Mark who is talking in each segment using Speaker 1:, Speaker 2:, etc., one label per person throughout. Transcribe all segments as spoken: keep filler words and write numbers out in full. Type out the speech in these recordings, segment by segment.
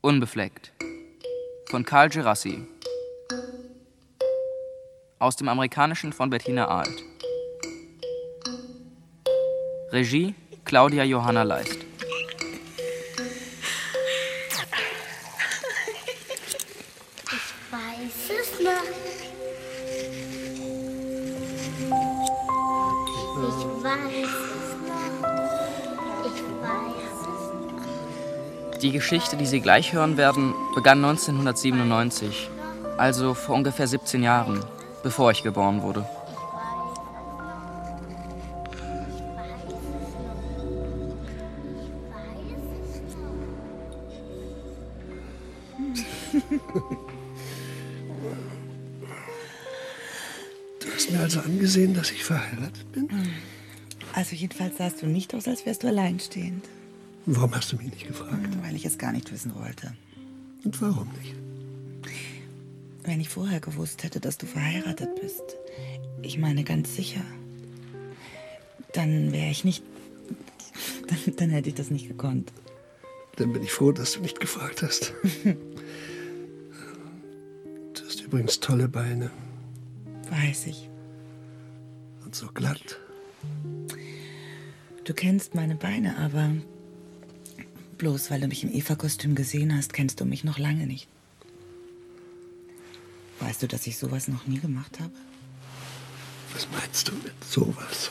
Speaker 1: Unbefleckt von Karl Gerassi. Aus dem Amerikanischen von Bettina Arlt. Regie Claudia Johanna Leist.
Speaker 2: Ich weiß es noch. Ich weiß es noch. Ich weiß es noch.
Speaker 1: Die Geschichte, die Sie gleich hören werden, begann neunzehnhundertsiebenundneunzig, also vor ungefähr siebzehn Jahren, bevor ich geboren wurde.
Speaker 3: Du hast mir also angesehen, dass ich verheiratet bin?
Speaker 4: Also jedenfalls sahst du nicht aus, als wärst du alleinstehend.
Speaker 3: Warum hast du mich nicht gefragt?
Speaker 4: Weil ich es gar nicht wissen wollte.
Speaker 3: Und warum nicht?
Speaker 4: Wenn ich vorher gewusst hätte, dass du verheiratet bist, ich meine ganz sicher, dann wäre ich nicht, dann, dann hätte ich das nicht gekonnt.
Speaker 3: Dann bin ich froh, dass du nicht gefragt hast. Du hast übrigens tolle Beine.
Speaker 4: Weiß ich.
Speaker 3: Und so glatt.
Speaker 4: Du kennst meine Beine, aber bloß weil du mich im Eva-Kostüm gesehen hast, kennst du mich noch lange nicht. Weißt du, dass ich sowas noch nie gemacht habe?
Speaker 3: Was meinst du mit sowas?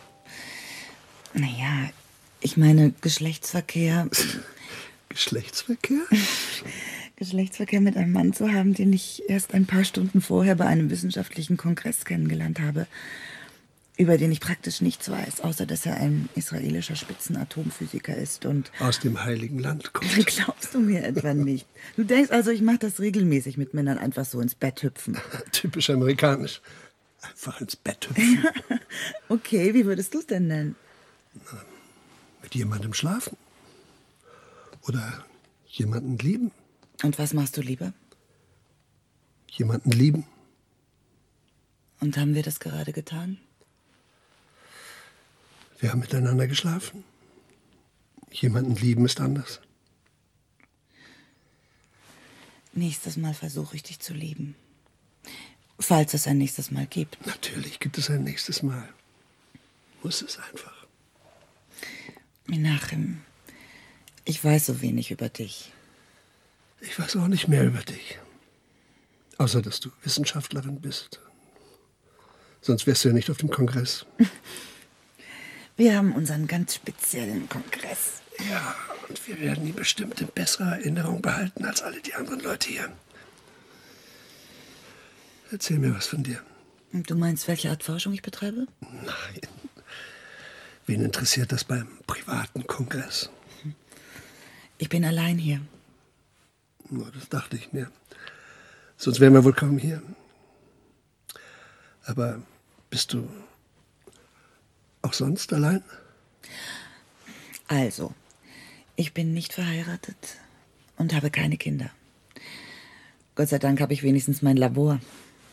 Speaker 4: Naja, ich meine Geschlechtsverkehr.
Speaker 3: Geschlechtsverkehr?
Speaker 4: Geschlechtsverkehr mit einem Mann zu haben, den ich erst ein paar Stunden vorher bei einem wissenschaftlichen Kongress kennengelernt habe, über den ich praktisch nichts weiß, außer dass er ein israelischer Spitzenatomphysiker ist und...
Speaker 3: Aus dem Heiligen Land kommt.
Speaker 4: Glaubst du mir etwa nicht? Du denkst also, ich mache das regelmäßig mit Männern einfach so ins Bett hüpfen.
Speaker 3: Typisch amerikanisch. Einfach ins Bett hüpfen.
Speaker 4: Okay, wie würdest du es denn nennen?
Speaker 3: Mit jemandem schlafen. Oder jemanden lieben.
Speaker 4: Und was machst du lieber?
Speaker 3: Jemanden lieben.
Speaker 4: Und haben wir das gerade getan?
Speaker 3: Wir haben miteinander geschlafen. Jemanden lieben ist anders.
Speaker 4: Nächstes Mal versuche ich dich zu lieben. Falls es ein nächstes Mal gibt.
Speaker 3: Natürlich gibt es ein nächstes Mal. Muss es einfach.
Speaker 4: Menachem, ich weiß so wenig über dich.
Speaker 3: Ich weiß auch nicht mehr über dich. Außer, dass du Wissenschaftlerin bist. Sonst wärst du ja nicht auf dem Kongress.
Speaker 4: Wir haben unseren ganz speziellen Kongress.
Speaker 3: Ja, und wir werden ihn bestimmt in besserer Erinnerung behalten als alle die anderen Leute hier. Erzähl mir was von dir.
Speaker 4: Und du meinst, welche Art Forschung ich betreibe?
Speaker 3: Nein. Wen interessiert das beim privaten Kongress?
Speaker 4: Ich bin allein hier.
Speaker 3: Na, das dachte ich mir. Sonst wären wir wohl kaum hier. Aber bist du auch sonst allein?
Speaker 4: Also, ich bin nicht verheiratet und habe keine Kinder. Gott sei Dank habe ich wenigstens mein Labor.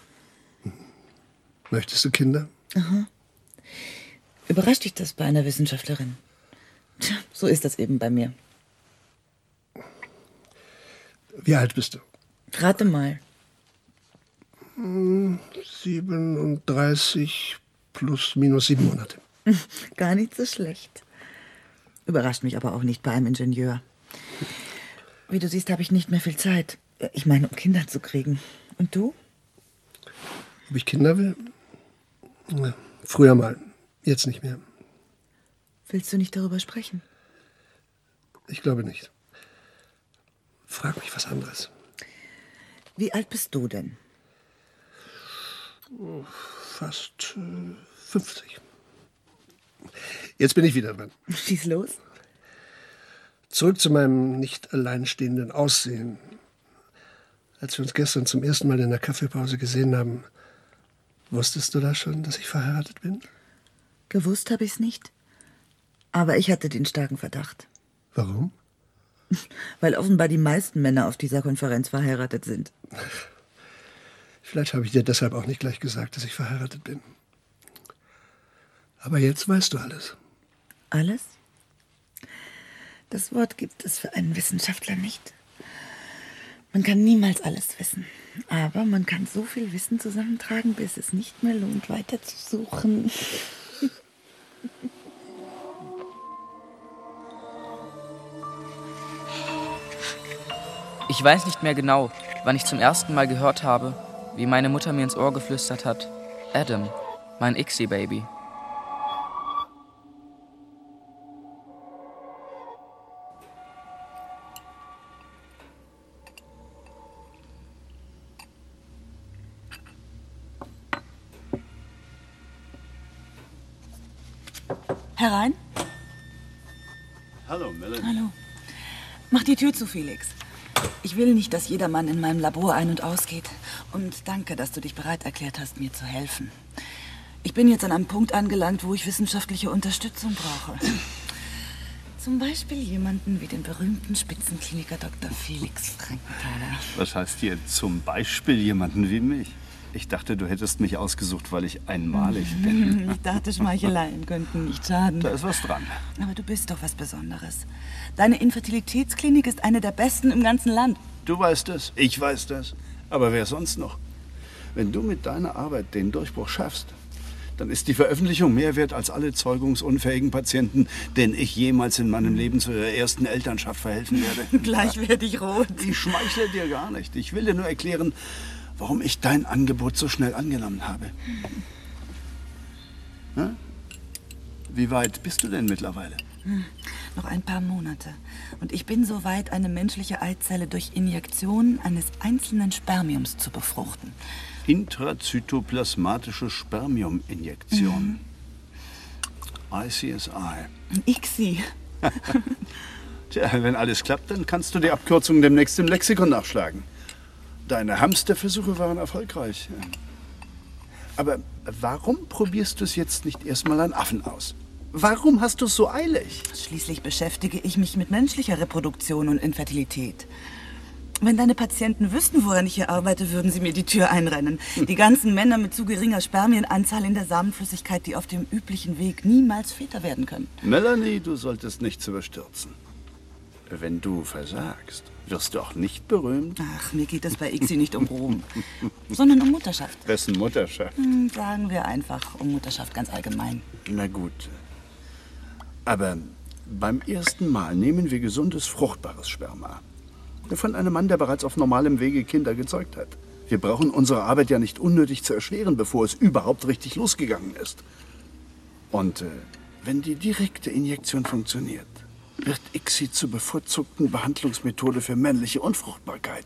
Speaker 3: Möchtest du Kinder?
Speaker 4: Aha. Überrascht dich das bei einer Wissenschaftlerin? Tja, so ist das eben bei mir.
Speaker 3: Wie alt bist du?
Speaker 4: Rate mal.
Speaker 3: siebenunddreißig plus minus sieben Monate.
Speaker 4: Gar nicht so schlecht. Überrascht mich aber auch nicht bei einem Ingenieur. Wie du siehst, habe ich nicht mehr viel Zeit. Ich meine, um Kinder zu kriegen. Und du?
Speaker 3: Ob ich Kinder will? Na, früher mal, jetzt nicht mehr.
Speaker 4: Willst du nicht darüber sprechen?
Speaker 3: Ich glaube nicht. Frag mich was anderes.
Speaker 4: Wie alt bist du denn?
Speaker 3: Fast äh, fünfzig. Jetzt bin ich wieder dran.
Speaker 4: Schieß los.
Speaker 3: Zurück zu meinem nicht alleinstehenden Aussehen. Als wir uns gestern zum ersten Mal in der Kaffeepause gesehen haben, wusstest du da schon, dass ich verheiratet bin?
Speaker 4: Gewusst habe ich es nicht. Aber ich hatte den starken Verdacht.
Speaker 3: Warum?
Speaker 4: Weil offenbar die meisten Männer auf dieser Konferenz verheiratet sind.
Speaker 3: Vielleicht habe ich dir deshalb auch nicht gleich gesagt, dass ich verheiratet bin. Aber jetzt weißt du alles.
Speaker 4: Alles? Das Wort gibt es für einen Wissenschaftler nicht. Man kann niemals alles wissen. Aber man kann so viel Wissen zusammentragen, bis es nicht mehr lohnt, weiter zu suchen.
Speaker 1: Ich weiß nicht mehr genau, wann ich zum ersten Mal gehört habe, wie meine Mutter mir ins Ohr geflüstert hat: Adam, mein Ixi-Baby.
Speaker 4: Herein.
Speaker 5: Hallo, Melanie.
Speaker 4: Hallo. Mach die Tür zu, Felix. Ich will nicht, dass jedermann in meinem Labor ein- und ausgeht. Und danke, dass du dich bereit erklärt hast, mir zu helfen. Ich bin jetzt an einem Punkt angelangt, wo ich wissenschaftliche Unterstützung brauche. Zum Beispiel jemanden wie den berühmten Spitzenkliniker Doktor Felix Frankenthaler.
Speaker 5: Was heißt hier zum Beispiel jemanden wie mich? Ich dachte, du hättest mich ausgesucht, weil ich einmalig bin.
Speaker 4: Ich dachte, Schmeicheleien könnten nicht schaden.
Speaker 5: Da ist was dran.
Speaker 4: Aber du bist doch was Besonderes. Deine Infertilitätsklinik ist eine der besten im ganzen Land.
Speaker 5: Du weißt es, ich weiß das. Aber wer sonst noch? Wenn du mit deiner Arbeit den Durchbruch schaffst, dann ist die Veröffentlichung mehr wert als alle zeugungsunfähigen Patienten, denen ich jemals in meinem Leben zur ersten Elternschaft verhelfen werde.
Speaker 4: Gleich werde ich rot.
Speaker 5: Ich schmeichle dir gar nicht. Ich will dir nur erklären, warum ich dein Angebot so schnell angenommen habe. Hm? Wie weit bist du denn mittlerweile?
Speaker 4: Hm, noch ein paar Monate. Und ich bin so weit, eine menschliche Eizelle durch Injektion eines einzelnen Spermiums zu befruchten.
Speaker 5: Intrazytoplasmatische Spermiuminjektion. Mhm. I C S I.
Speaker 4: I C S I.
Speaker 5: Tja, wenn alles klappt, dann kannst du die Abkürzung demnächst im Lexikon nachschlagen. Deine Hamsterversuche waren erfolgreich. Aber warum probierst du es jetzt nicht erstmal an Affen aus? Warum hast du es so eilig?
Speaker 4: Schließlich beschäftige ich mich mit menschlicher Reproduktion und Infertilität. Wenn deine Patienten wüssten, woran ich hier arbeite, würden sie mir die Tür einrennen. Die ganzen Männer mit zu geringer Spermienanzahl in der Samenflüssigkeit, die auf dem üblichen Weg niemals Väter werden können.
Speaker 5: Melanie, du solltest nichts überstürzen. Wenn du versagst, wirst du auch nicht berühmt.
Speaker 4: Ach, mir geht es bei I C S I nicht um Ruhm, sondern um Mutterschaft.
Speaker 5: Wessen Mutterschaft?
Speaker 4: Hm, sagen wir einfach um Mutterschaft ganz allgemein.
Speaker 5: Na gut. Aber beim ersten Mal nehmen wir gesundes, fruchtbares Sperma. Von einem Mann, der bereits auf normalem Wege Kinder gezeugt hat. Wir brauchen unsere Arbeit ja nicht unnötig zu erschweren, bevor es überhaupt richtig losgegangen ist. Und äh, wenn die direkte Injektion funktioniert, wird I C S I zur bevorzugten Behandlungsmethode für männliche Unfruchtbarkeit.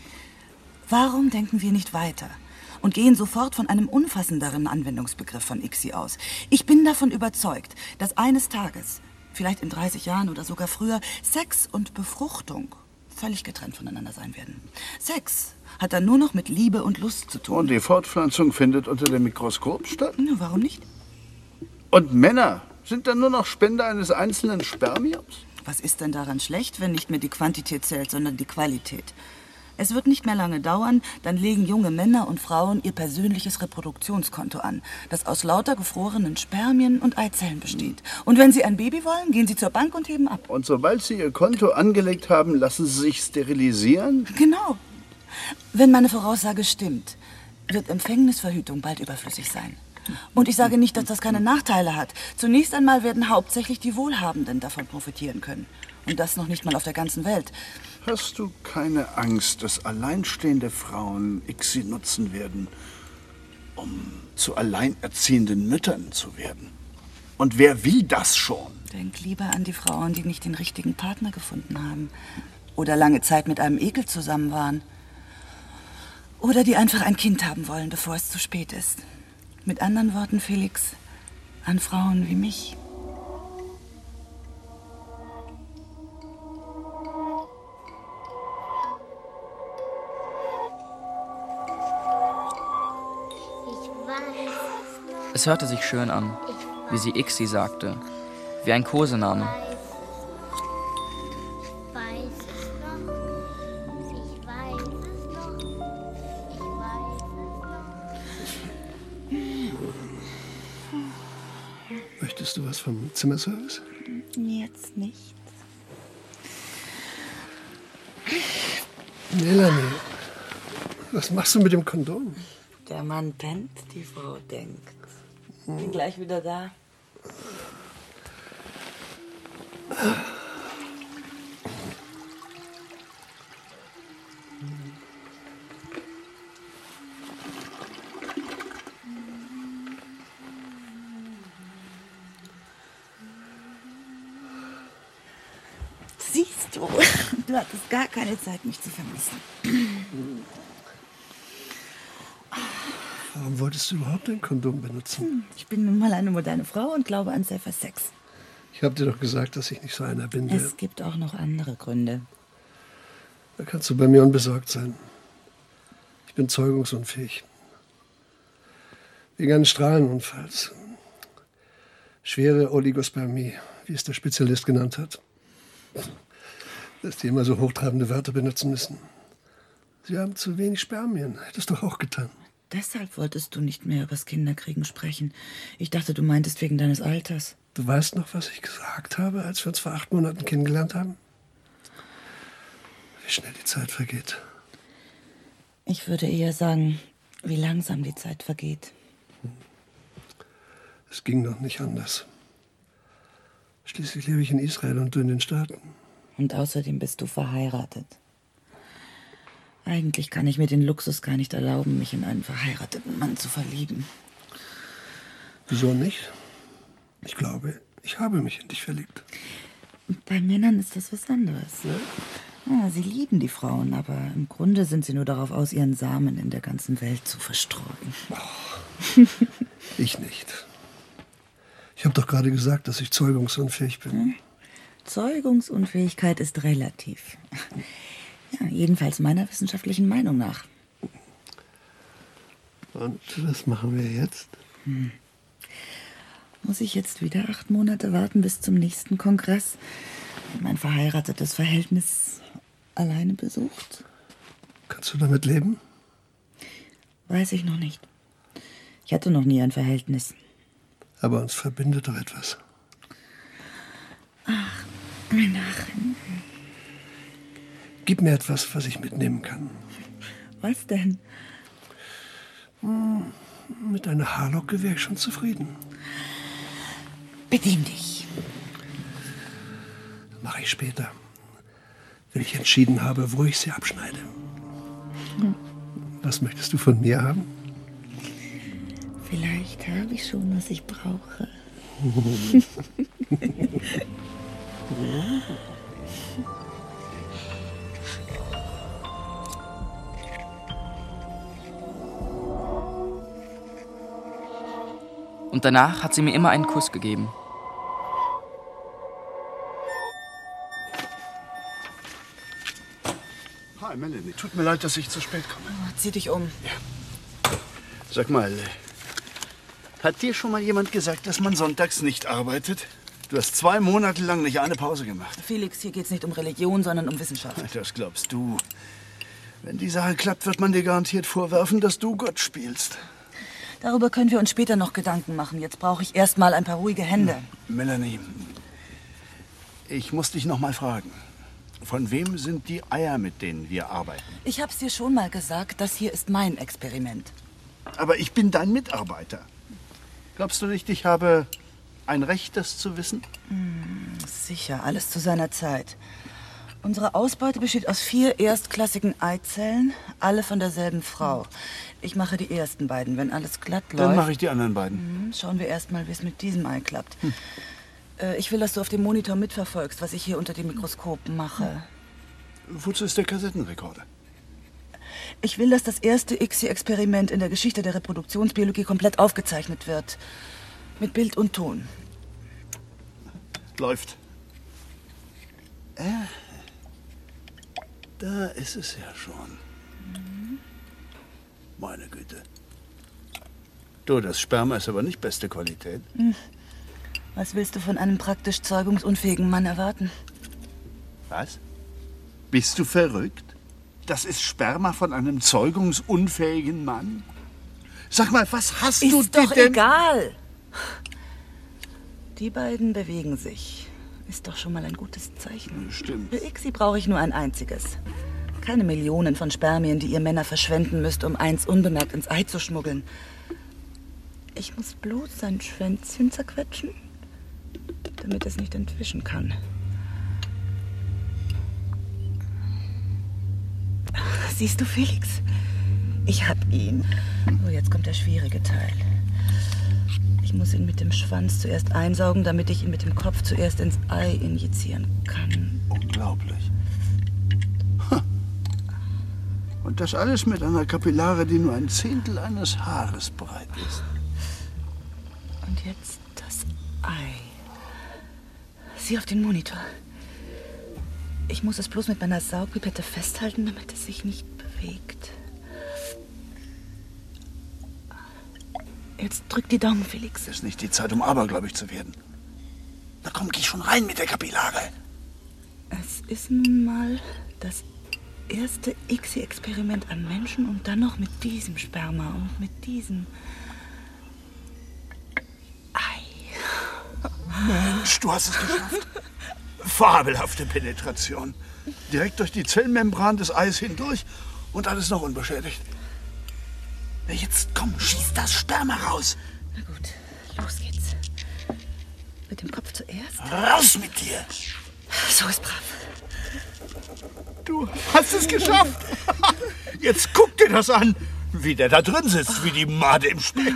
Speaker 4: Warum denken wir nicht weiter und gehen sofort von einem umfassenderen Anwendungsbegriff von I C S I aus? Ich bin davon überzeugt, dass eines Tages, vielleicht in dreißig Jahren oder sogar früher, Sex und Befruchtung völlig getrennt voneinander sein werden. Sex hat dann nur noch mit Liebe und Lust zu tun.
Speaker 5: Und die Fortpflanzung findet unter dem Mikroskop statt?
Speaker 4: Na, warum nicht?
Speaker 5: Und Männer sind dann nur noch Spender eines einzelnen Spermiums?
Speaker 4: Was ist denn daran schlecht, wenn nicht mehr die Quantität zählt, sondern die Qualität? Es wird nicht mehr lange dauern, dann legen junge Männer und Frauen ihr persönliches Reproduktionskonto an, das aus lauter gefrorenen Spermien und Eizellen besteht. Und wenn sie ein Baby wollen, gehen sie zur Bank und heben ab.
Speaker 5: Und sobald sie ihr Konto angelegt haben, lassen sie sich sterilisieren?
Speaker 4: Genau. Wenn meine Voraussage stimmt, wird Empfängnisverhütung bald überflüssig sein. Und ich sage nicht, dass das keine Nachteile hat. Zunächst einmal werden hauptsächlich die Wohlhabenden davon profitieren können. Und das noch nicht mal auf der ganzen Welt.
Speaker 5: Hast du keine Angst, dass alleinstehende Frauen I C S I nutzen werden, um zu alleinerziehenden Müttern zu werden? Und wer will das schon?
Speaker 4: Denk lieber an die Frauen, die nicht den richtigen Partner gefunden haben. Oder lange Zeit mit einem Ekel zusammen waren. Oder die einfach ein Kind haben wollen, bevor es zu spät ist. Mit anderen Worten, Felix, an Frauen wie mich.
Speaker 1: Es hörte sich schön an, wie sie I C S I sagte, wie ein Kosename.
Speaker 2: Ich weiß es noch, ich weiß es noch, ich weiß es noch.
Speaker 3: Möchtest du was vom Zimmerservice?
Speaker 4: Jetzt nicht.
Speaker 3: Melanie, was machst du mit dem Kondom?
Speaker 4: Der Mann pennt, die Frau denkt. Bin gleich wieder da. Siehst du, du hattest gar keine Zeit, mich zu vermissen.
Speaker 3: Warum wolltest du überhaupt ein Kondom benutzen?
Speaker 4: Ich bin nun mal eine moderne Frau und glaube an Safer Sex.
Speaker 3: Ich habe dir doch gesagt, dass ich nicht so einer bin.
Speaker 4: Es gibt auch noch andere Gründe.
Speaker 3: Da kannst du bei mir unbesorgt sein. Ich bin zeugungsunfähig. Wegen eines Strahlenunfalls. Schwere Oligospermie, wie es der Spezialist genannt hat. Dass die immer so hochtrabende Wörter benutzen müssen. Sie haben zu wenig Spermien. Hättest du auch getan.
Speaker 4: Deshalb wolltest du nicht mehr übers Kinderkriegen sprechen. Ich dachte, du meintest wegen deines Alters.
Speaker 3: Du weißt noch, was ich gesagt habe, als wir uns vor acht Monaten kennengelernt haben? Wie schnell die Zeit vergeht.
Speaker 4: Ich würde eher sagen, wie langsam die Zeit vergeht.
Speaker 3: Es ging noch nicht anders. Schließlich lebe ich in Israel und du in den Staaten.
Speaker 4: Und außerdem bist du verheiratet. Eigentlich kann ich mir den Luxus gar nicht erlauben, mich in einen verheirateten Mann zu verlieben.
Speaker 3: Wieso nicht? Ich glaube, ich habe mich in dich verliebt.
Speaker 4: Bei Männern ist das was anderes. Ja? Ja, sie lieben die Frauen, aber im Grunde sind sie nur darauf aus, ihren Samen in der ganzen Welt zu verstreuen.
Speaker 3: Oh, ich nicht. Ich habe doch gerade gesagt, dass ich zeugungsunfähig bin.
Speaker 4: Hm? Zeugungsunfähigkeit ist relativ. Ja, jedenfalls meiner wissenschaftlichen Meinung nach.
Speaker 3: Und was machen wir jetzt?
Speaker 4: Hm. Muss ich jetzt wieder acht Monate warten bis zum nächsten Kongress? Mein verheiratetes Verhältnis alleine besucht?
Speaker 3: Kannst du damit leben?
Speaker 4: Weiß ich noch nicht. Ich hatte noch nie ein Verhältnis.
Speaker 3: Aber uns verbindet doch etwas.
Speaker 4: Ach, mein Achim.
Speaker 3: Gib mir etwas, was ich mitnehmen kann.
Speaker 4: Was denn?
Speaker 3: Hm, mit einer Haarlocke wäre ich schon zufrieden.
Speaker 4: Bedien dich.
Speaker 3: Mache ich später. Wenn ich entschieden habe, wo ich sie abschneide. Hm. Was möchtest du von mir haben?
Speaker 4: Vielleicht habe ich schon, was ich brauche.
Speaker 1: Und danach hat sie mir immer einen Kuss gegeben.
Speaker 5: Hi, Melanie. Tut mir leid, dass ich zu spät komme.
Speaker 4: Oh, zieh dich um.
Speaker 5: Ja. Sag mal, hat dir schon mal jemand gesagt, dass man sonntags nicht arbeitet? Du hast zwei Monate lang nicht eine Pause gemacht.
Speaker 4: Felix, hier geht's nicht um Religion, sondern um Wissenschaft.
Speaker 5: Das glaubst du. Wenn die Sache klappt, wird man dir garantiert vorwerfen, dass du Gott spielst.
Speaker 4: Darüber können wir uns später noch Gedanken machen. Jetzt brauche ich erst mal ein paar ruhige Hände.
Speaker 5: Melanie, ich muss dich noch mal fragen. Von wem sind die Eier, mit denen wir arbeiten?
Speaker 4: Ich hab's dir schon mal gesagt, das hier ist mein Experiment.
Speaker 5: Aber ich bin dein Mitarbeiter. Glaubst du nicht, ich habe ein Recht, das zu wissen?
Speaker 4: Hm, sicher, alles zu seiner Zeit. Unsere Ausbeute besteht aus vier erstklassigen Eizellen, alle von derselben Frau. Ich mache die ersten beiden, wenn alles glatt läuft.
Speaker 5: Dann mache ich die anderen beiden.
Speaker 4: Hm, schauen wir erst mal, wie es mit diesem Ei klappt. Hm. Äh, ich will, dass du auf dem Monitor mitverfolgst, was ich hier unter dem Mikroskop mache.
Speaker 5: Wozu ist der Kassettenrekorder?
Speaker 4: Ich will, dass das erste I C S I-Experiment in der Geschichte der Reproduktionsbiologie komplett aufgezeichnet wird. Mit Bild und Ton.
Speaker 5: Läuft. Äh, da ist es ja schon. Mhm. Meine Güte. Du, das Sperma ist aber nicht beste Qualität.
Speaker 4: Hm. Was willst du von einem praktisch zeugungsunfähigen Mann erwarten?
Speaker 5: Was? Bist du verrückt? Das ist Sperma von einem zeugungsunfähigen Mann? Sag mal, was hast
Speaker 4: ist
Speaker 5: du
Speaker 4: dir doch
Speaker 5: denn...
Speaker 4: egal. Die beiden bewegen sich. Ist doch schon mal ein gutes Zeichen.
Speaker 5: Stimmt.
Speaker 4: Für I C S I brauche ich nur ein einziges. Keine Millionen von Spermien, die ihr Männer verschwenden müsst, um eins unbemerkt ins Ei zu schmuggeln. Ich muss bloß sein Schwänzchen zerquetschen, damit es nicht entwischen kann. Siehst du, Felix? Ich hab ihn. Oh, jetzt kommt der schwierige Teil. Ich muss ihn mit dem Schwanz zuerst einsaugen, damit ich ihn mit dem Kopf zuerst ins Ei injizieren kann.
Speaker 5: Unglaublich. Ha. Und das alles mit einer Kapillare, die nur ein Zehntel eines Haares breit ist.
Speaker 4: Und jetzt das Ei. Sieh auf den Monitor. Ich muss es bloß mit meiner Saugpipette festhalten, damit es sich nicht bewegt. Jetzt drück die Daumen, Felix.
Speaker 5: Es ist nicht die Zeit, um abergläubig zu werden. Na komm, geh schon rein mit der Kapillare.
Speaker 4: Es ist nun mal das erste I C S I-Experiment an Menschen und dann noch mit diesem Sperma und mit diesem Ei.
Speaker 5: Mensch, du hast es geschafft. Fabelhafte Penetration. Direkt durch die Zellmembran des Eis hindurch und alles noch unbeschädigt. Na jetzt komm, schieß das Sperma raus.
Speaker 4: Na gut, los geht's. Mit dem Kopf zuerst.
Speaker 5: Raus mit dir.
Speaker 4: So ist brav.
Speaker 5: Du hast es geschafft. Jetzt guck dir das an, wie der da drin sitzt, wie die Made im Speck.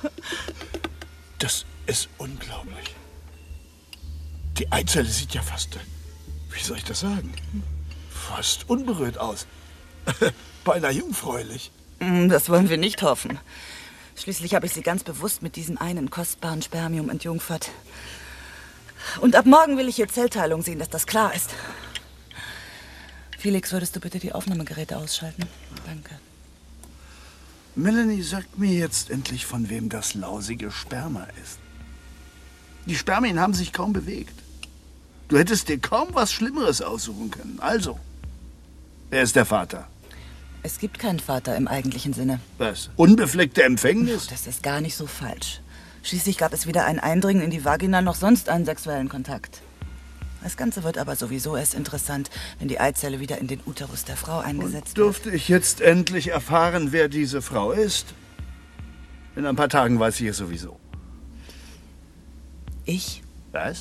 Speaker 5: Das ist unglaublich. Die Eizelle sieht ja fast, wie soll ich das sagen, fast unberührt aus. Beinahe jungfräulich.
Speaker 4: Das wollen wir nicht hoffen. Schließlich habe ich sie ganz bewusst mit diesem einen kostbaren Spermium entjungfert. Und ab morgen will ich hier Zellteilung sehen, dass das klar ist. Felix, würdest du bitte die Aufnahmegeräte ausschalten? Danke.
Speaker 5: Melanie, sagt mir jetzt endlich, von wem das lausige Sperma ist. Die Spermien haben sich kaum bewegt. Du hättest dir kaum was Schlimmeres aussuchen können. Also, wer ist der Vater?
Speaker 4: Es gibt keinen Vater im eigentlichen Sinne.
Speaker 5: Was? Unbefleckte Empfängnis?
Speaker 4: Das ist gar nicht so falsch. Schließlich gab es weder ein Eindringen in die Vagina noch sonst einen sexuellen Kontakt. Das Ganze wird aber sowieso erst interessant, wenn die Eizelle wieder in den Uterus der Frau eingesetzt
Speaker 5: Und dürfte ich jetzt endlich erfahren, wer diese Frau ist? In ein paar Tagen weiß ich es sowieso.
Speaker 4: wird. Ich?
Speaker 5: Was?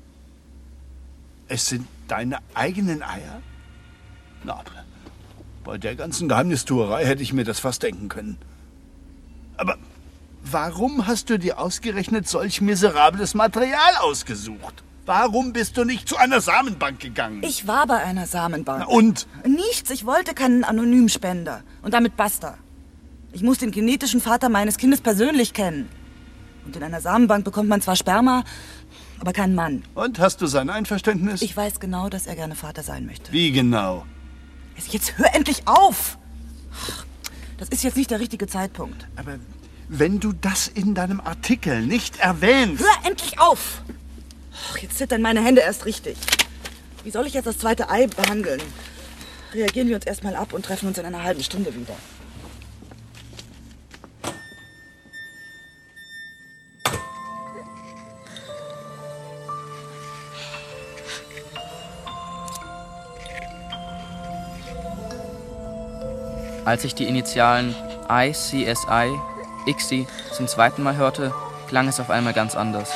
Speaker 5: Es sind deine eigenen Eier? Na, bei der ganzen Geheimnistuerei hätte ich mir das fast denken können. Aber warum hast du dir ausgerechnet solch miserables Material ausgesucht? Warum bist du nicht zu einer Samenbank gegangen?
Speaker 4: Ich war bei einer Samenbank.
Speaker 5: Na und?
Speaker 4: Nichts, ich wollte keinen Anonymspender. Und damit basta. Ich muss den genetischen Vater meines Kindes persönlich kennen. Und in einer Samenbank bekommt man zwar Sperma, aber keinen Mann.
Speaker 5: Und, hast du sein Einverständnis?
Speaker 4: Ich weiß genau, dass er gerne Vater sein möchte.
Speaker 5: Wie genau?
Speaker 4: Jetzt hör endlich auf! Das ist jetzt nicht der richtige Zeitpunkt.
Speaker 5: Aber wenn du das in deinem Artikel nicht erwähnst...
Speaker 4: Hör endlich auf! Jetzt zittern meine Hände erst richtig. Wie soll ich jetzt das zweite Ei behandeln? Reagieren wir uns erstmal ab und treffen uns in einer halben Stunde wieder.
Speaker 1: Als ich die Initialen I C S I, I C S I zum zweiten Mal hörte, klang es auf einmal ganz anders.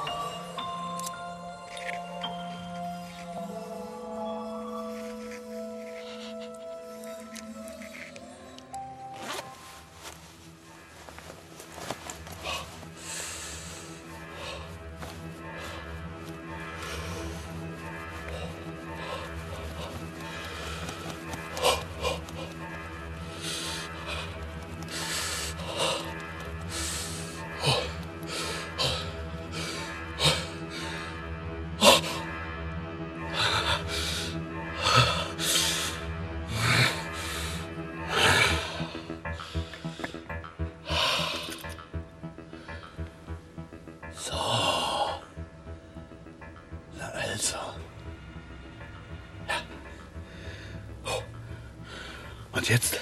Speaker 5: Und jetzt?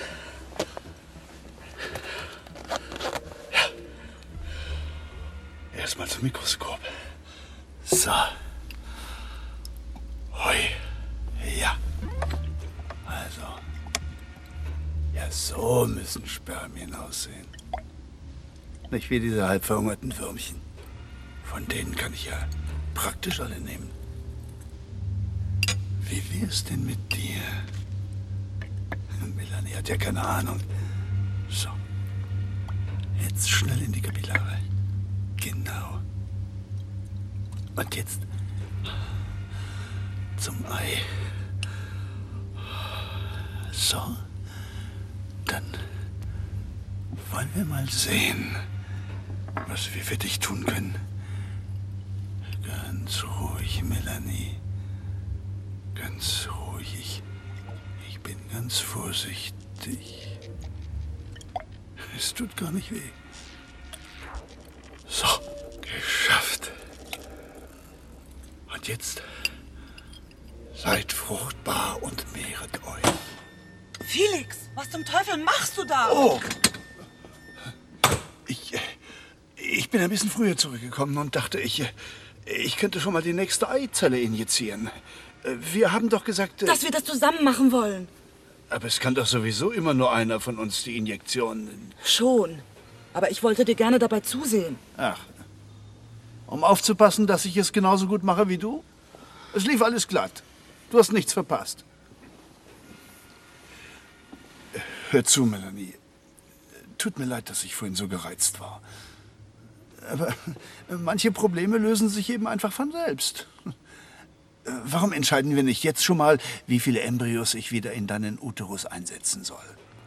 Speaker 5: Ja. Erstmal zum Mikroskop. So. Hoi. Ja. Also, so müssen Spermien aussehen. Nicht wie diese halb verhungerten Würmchen. Von denen kann ich ja praktisch alle nehmen. Wie wär's denn mit dir? Melanie hat ja keine Ahnung. So. Jetzt schnell in die Kapillare. Genau. Und jetzt zum Ei. So. Dann wollen wir mal sehen, was wir für dich tun können. Ganz ruhig, Melanie. Ganz ruhig. Ich, ich bin ganz vorsichtig. Es tut gar nicht weh. So, geschafft. Und jetzt seid fruchtbar und mehret euch.
Speaker 4: Felix, was zum Teufel machst du da?
Speaker 5: Oh! Ich, ich bin ein bisschen früher zurückgekommen und dachte, ich, ich könnte schon mal die nächste Eizelle injizieren. Wir haben doch gesagt...
Speaker 4: Dass wir das zusammen machen wollen.
Speaker 5: Aber es kann doch sowieso immer nur einer von uns die Injektion...
Speaker 4: Schon. Aber ich wollte dir gerne dabei zusehen.
Speaker 5: Ach. Um aufzupassen, dass ich es genauso gut mache wie du? Es lief alles glatt. Du hast nichts verpasst. Hör zu, Melanie. Tut mir leid, dass ich vorhin so gereizt war. Aber manche Probleme lösen sich eben einfach von selbst. Warum entscheiden wir nicht jetzt schon mal, wie viele Embryos ich wieder in deinen Uterus einsetzen soll?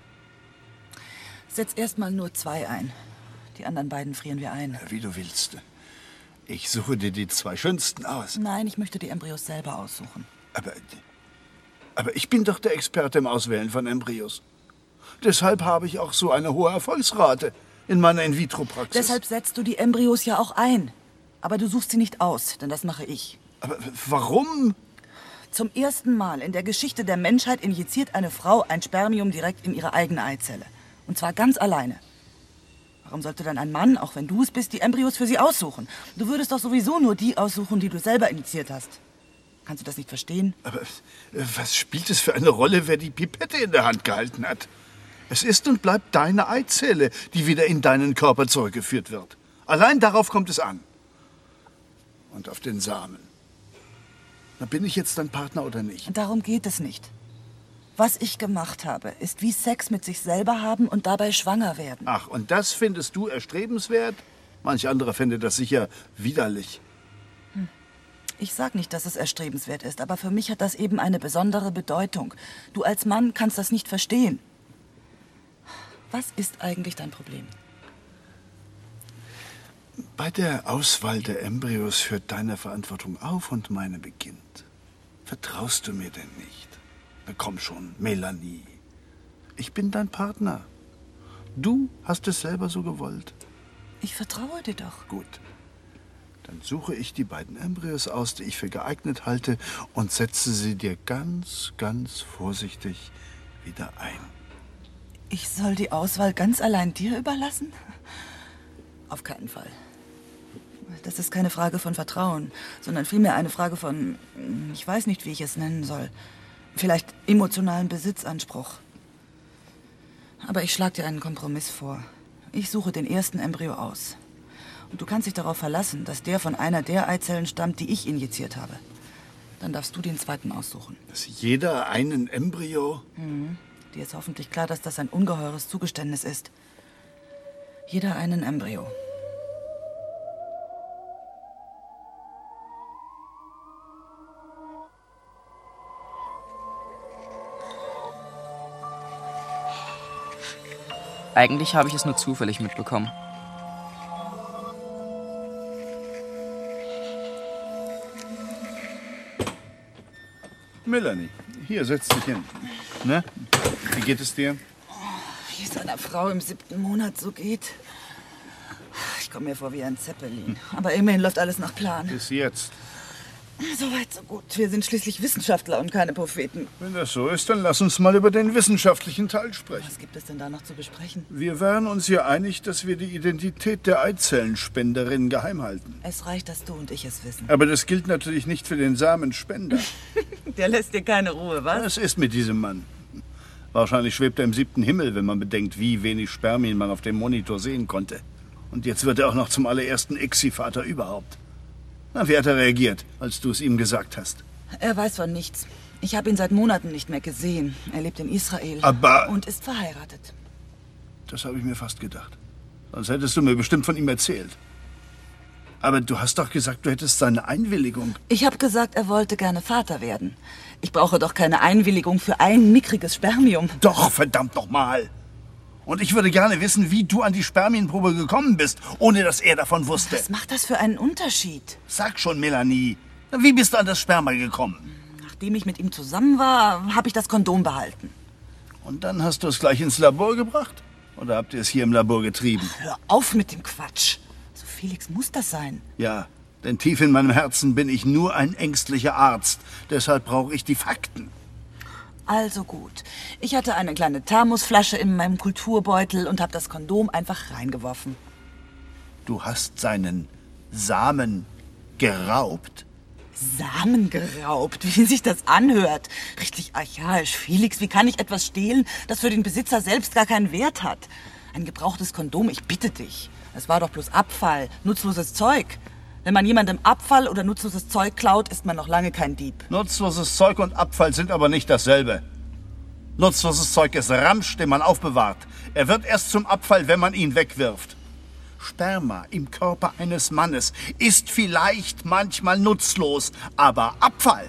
Speaker 4: Setz erst mal nur zwei ein. Die anderen beiden frieren wir ein.
Speaker 5: Wie du willst. Ich suche dir die zwei schönsten aus.
Speaker 4: Nein, ich möchte die Embryos selber aussuchen.
Speaker 5: Aber, aber ich bin doch der Experte im Auswählen von Embryos. Deshalb habe ich auch so eine hohe Erfolgsrate in meiner In-vitro-Praxis.
Speaker 4: Deshalb setzt du die Embryos ja auch ein. Aber du suchst sie nicht aus, denn das mache ich.
Speaker 5: Aber warum?
Speaker 4: Zum ersten Mal in der Geschichte der Menschheit injiziert eine Frau ein Spermium direkt in ihre eigene Eizelle. Und zwar ganz alleine. Warum sollte dann ein Mann, auch wenn du es bist, die Embryos für sie aussuchen? Du würdest doch sowieso nur die aussuchen, die du selber injiziert hast. Kannst du das nicht verstehen?
Speaker 5: Aber was spielt es für eine Rolle, wer die Pipette in der Hand gehalten hat? Es ist und bleibt deine Eizelle, die wieder in deinen Körper zurückgeführt wird. Allein darauf kommt es an. Und auf den Samen. Na, bin ich jetzt dein Partner oder nicht?
Speaker 4: Und darum geht es nicht. Was ich gemacht habe, ist wie Sex mit sich selber haben und dabei schwanger werden.
Speaker 5: Ach, und das findest du erstrebenswert? Manch anderer fände das sicher widerlich.
Speaker 4: Hm. Ich sag nicht, dass es erstrebenswert ist, aber für mich hat das eben eine besondere Bedeutung. Du als Mann kannst das nicht verstehen. Was ist eigentlich dein Problem?
Speaker 5: Bei der Auswahl der Embryos hört deine Verantwortung auf und meine beginnt. Vertraust du mir denn nicht? Na komm schon, Melanie. Ich bin dein Partner. Du hast es selber so gewollt.
Speaker 4: Ich vertraue dir doch.
Speaker 5: Gut. Dann suche ich die beiden Embryos aus, die ich für geeignet halte, und setze sie dir ganz, ganz vorsichtig wieder ein.
Speaker 4: Ich soll die Auswahl ganz allein dir überlassen? Auf keinen Fall. Das ist keine Frage von Vertrauen, sondern vielmehr eine Frage von, ich weiß nicht, wie ich es nennen soll, vielleicht emotionalen Besitzanspruch. Aber ich schlage dir einen Kompromiss vor. Ich suche den ersten Embryo aus. Und du kannst dich darauf verlassen, dass der von einer der Eizellen stammt, die ich injiziert habe. Dann darfst du den zweiten aussuchen.
Speaker 5: Dass jeder einen Embryo?
Speaker 4: Mhm. Dir ist hoffentlich klar, dass das ein ungeheures Zugeständnis ist. Jeder einen Embryo.
Speaker 1: Eigentlich habe ich es nur zufällig mitbekommen.
Speaker 5: Melanie, hier, setz dich hin. Ne? Wie geht es dir?
Speaker 4: Wie es einer Frau im siebten Monat so geht. Ich komme mir vor wie ein Zeppelin. Aber immerhin läuft alles nach Plan.
Speaker 5: Bis jetzt.
Speaker 4: Soweit, so gut. Wir sind schließlich Wissenschaftler und keine Propheten.
Speaker 5: Wenn das so ist, dann lass uns mal über den wissenschaftlichen Teil sprechen.
Speaker 4: Was gibt es denn da noch zu besprechen?
Speaker 5: Wir wären uns ja einig, dass wir die Identität der Eizellenspenderin geheim halten.
Speaker 4: Es reicht, dass du und ich es wissen.
Speaker 5: Aber das gilt natürlich nicht für den Samenspender.
Speaker 4: Der lässt dir keine Ruhe, was?
Speaker 5: Was ist mit diesem Mann? Wahrscheinlich schwebt er im siebten Himmel, wenn man bedenkt, wie wenig Spermien man auf dem Monitor sehen konnte. Und jetzt wird er auch noch zum allerersten I C S I-Vater überhaupt. Na, wie hat er reagiert, als du es ihm gesagt hast?
Speaker 4: Er weiß von nichts. Ich habe ihn seit Monaten nicht mehr gesehen. Er lebt in Israel.
Speaker 5: Aber...
Speaker 4: Und ist verheiratet.
Speaker 5: Das habe ich mir fast gedacht. Sonst hättest du mir bestimmt von ihm erzählt. Aber du hast doch gesagt, du hättest seine Einwilligung.
Speaker 4: Ich habe gesagt, er wollte gerne Vater werden. Ich brauche doch keine Einwilligung für ein mickriges Spermium.
Speaker 5: Doch, verdammt noch mal. Und ich würde gerne wissen, wie du an die Spermienprobe gekommen bist, ohne dass er davon wusste.
Speaker 4: Was macht das für einen Unterschied?
Speaker 5: Sag schon, Melanie, wie bist du an das Sperma gekommen?
Speaker 4: Nachdem ich mit ihm zusammen war, habe ich das Kondom behalten.
Speaker 5: Und dann hast du es gleich ins Labor gebracht? Oder habt ihr es hier im Labor getrieben?
Speaker 4: Hör auf mit dem Quatsch. So Felix muss das sein.
Speaker 5: Ja, denn tief in meinem Herzen bin ich nur ein ängstlicher Arzt. Deshalb brauche ich die Fakten.
Speaker 4: Also gut. Ich hatte eine kleine Thermosflasche in meinem Kulturbeutel und habe das Kondom einfach reingeworfen.
Speaker 5: Du hast seinen Samen geraubt?
Speaker 4: Samen geraubt, wie sich das anhört. Richtig archaisch. Felix, wie kann ich etwas stehlen, das für den Besitzer selbst gar keinen Wert hat? Ein gebrauchtes Kondom, ich bitte dich. Es war doch bloß Abfall, nutzloses Zeug. Wenn man jemandem Abfall oder nutzloses Zeug klaut, ist man noch lange kein Dieb.
Speaker 5: Nutzloses Zeug und Abfall sind aber nicht dasselbe. Nutzloses Zeug ist Ramsch, den man aufbewahrt. Er wird erst zum Abfall, wenn man ihn wegwirft. Sperma im Körper eines Mannes ist vielleicht manchmal nutzlos, aber Abfall,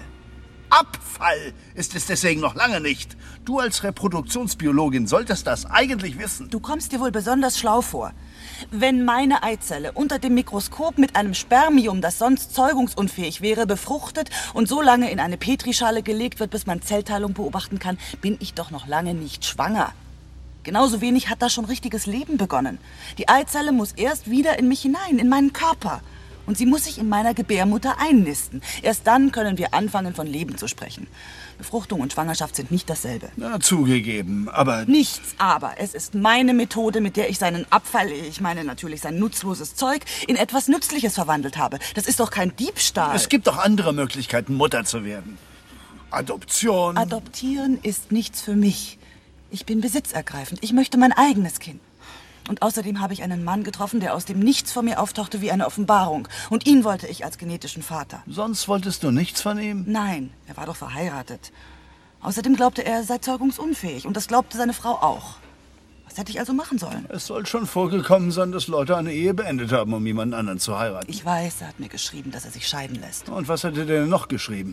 Speaker 5: Abfall ist es deswegen noch lange nicht. Du als Reproduktionsbiologin solltest das eigentlich wissen.
Speaker 4: Du kommst dir wohl besonders schlau vor. Wenn meine Eizelle unter dem Mikroskop mit einem Spermium, das sonst zeugungsunfähig wäre, befruchtet und so lange in eine Petrischale gelegt wird, bis man Zellteilung beobachten kann, bin ich doch noch lange nicht schwanger. Genauso wenig hat da schon richtiges Leben begonnen. Die Eizelle muss erst wieder in mich hinein, in meinen Körper. Und sie muss sich in meiner Gebärmutter einnisten. Erst dann können wir anfangen, von Leben zu sprechen. Befruchtung und Schwangerschaft sind nicht dasselbe.
Speaker 5: Na, zugegeben, aber...
Speaker 4: Nichts aber. Es ist meine Methode, mit der ich seinen Abfall, ich meine natürlich sein nutzloses Zeug, in etwas Nützliches verwandelt habe. Das ist doch kein Diebstahl.
Speaker 5: Es gibt doch andere Möglichkeiten, Mutter zu werden. Adoption...
Speaker 4: Adoptieren ist nichts für mich. Ich bin besitzergreifend. Ich möchte mein eigenes Kind. Und außerdem habe ich einen Mann getroffen, der aus dem Nichts vor mir auftauchte wie eine Offenbarung. Und ihn wollte ich als genetischen Vater.
Speaker 5: Sonst wolltest du nichts von ihm?
Speaker 4: Nein, er war doch verheiratet. Außerdem glaubte er, er sei zeugungsunfähig. Und das glaubte seine Frau auch. Was hätte ich also machen sollen?
Speaker 5: Es soll schon vorgekommen sein, dass Leute eine Ehe beendet haben, um jemanden anderen zu heiraten.
Speaker 4: Ich weiß, er hat mir geschrieben, dass er sich scheiden lässt.
Speaker 5: Und was hat er denn noch geschrieben?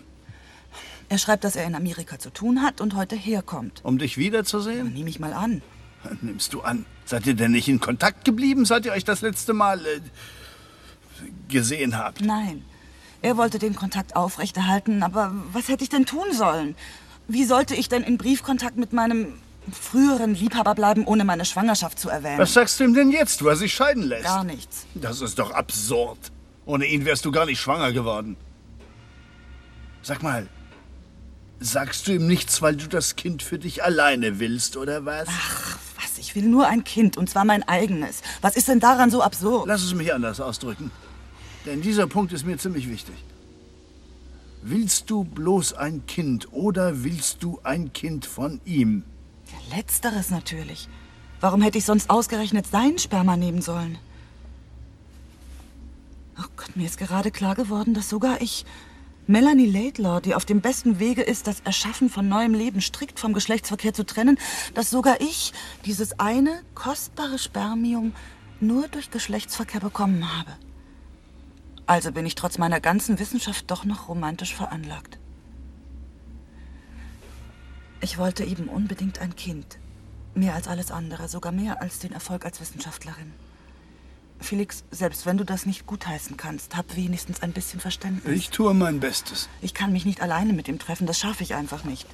Speaker 4: Er schreibt, dass er in Amerika zu tun hat und heute herkommt.
Speaker 5: Um dich wiederzusehen?
Speaker 4: Nehme ich mal an.
Speaker 5: Nimmst du an. Seid ihr denn nicht in Kontakt geblieben, seit ihr euch das letzte Mal äh, gesehen habt?
Speaker 4: Nein. Er wollte den Kontakt aufrechterhalten, aber was hätte ich denn tun sollen? Wie sollte ich denn in Briefkontakt mit meinem früheren Liebhaber bleiben, ohne meine Schwangerschaft zu erwähnen?
Speaker 5: Was sagst du ihm denn jetzt, wo er sich scheiden lässt?
Speaker 4: Gar nichts.
Speaker 5: Das ist doch absurd. Ohne ihn wärst du gar nicht schwanger geworden. Sag mal, sagst du ihm nichts, weil du das Kind für dich alleine willst, oder was?
Speaker 4: Ach, was? Ich will nur ein Kind, und zwar mein eigenes. Was ist denn daran so absurd?
Speaker 5: Lass es mich anders ausdrücken. Denn dieser Punkt ist mir ziemlich wichtig. Willst du bloß ein Kind oder willst du ein Kind von ihm?
Speaker 4: Ja, letzteres natürlich. Warum hätte ich sonst ausgerechnet sein Sperma nehmen sollen? Oh Gott, mir ist gerade klar geworden, dass sogar ich, Melanie Laidlaw, die auf dem besten Wege ist, das Erschaffen von neuem Leben strikt vom Geschlechtsverkehr zu trennen, dass sogar ich dieses eine kostbare Spermium nur durch Geschlechtsverkehr bekommen habe. Also bin ich trotz meiner ganzen Wissenschaft doch noch romantisch veranlagt. Ich wollte eben unbedingt ein Kind. Mehr als alles andere, sogar mehr als den Erfolg als Wissenschaftlerin. Felix, selbst wenn du das nicht gutheißen kannst, hab wenigstens ein bisschen Verständnis.
Speaker 5: Ich tue mein Bestes.
Speaker 4: Ich kann mich nicht alleine mit ihm treffen, das schaffe ich einfach nicht.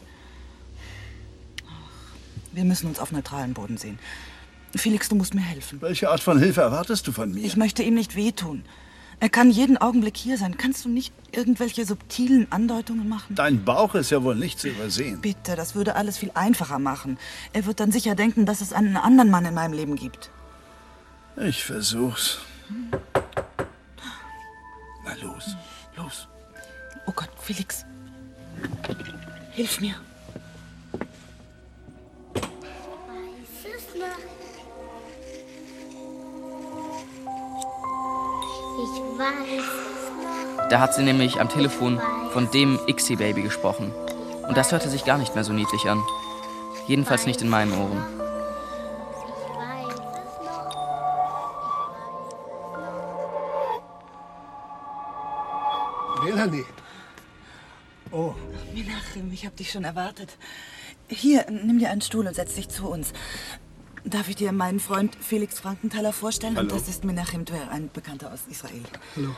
Speaker 4: Wir müssen uns auf neutralen Boden sehen. Felix, du musst mir helfen.
Speaker 5: Welche Art von Hilfe erwartest du von mir?
Speaker 4: Ich möchte ihm nicht wehtun. Er kann jeden Augenblick hier sein. Kannst du nicht irgendwelche subtilen Andeutungen machen?
Speaker 5: Dein Bauch ist ja wohl nicht zu übersehen.
Speaker 4: Bitte, das würde alles viel einfacher machen. Er wird dann sicher denken, dass es einen anderen Mann in meinem Leben gibt.
Speaker 5: Ich versuch's. Na los, los.
Speaker 4: Oh Gott, Felix. Hilf mir.
Speaker 1: Da hat sie nämlich am Telefon von dem Ixi-Baby gesprochen. Und das hörte sich gar nicht mehr so niedlich an. Jedenfalls nicht in meinen Ohren.
Speaker 2: Ich weiß es noch.
Speaker 3: Melanie. Oh,
Speaker 4: Menachem, ich hab dich schon erwartet. Hier, nimm dir einen Stuhl und setz dich zu uns. Darf ich dir meinen Freund Felix Frankenthaler vorstellen?
Speaker 5: Hallo.
Speaker 4: Und das ist Menachem Twer, ein Bekannter aus Israel.
Speaker 3: hallo.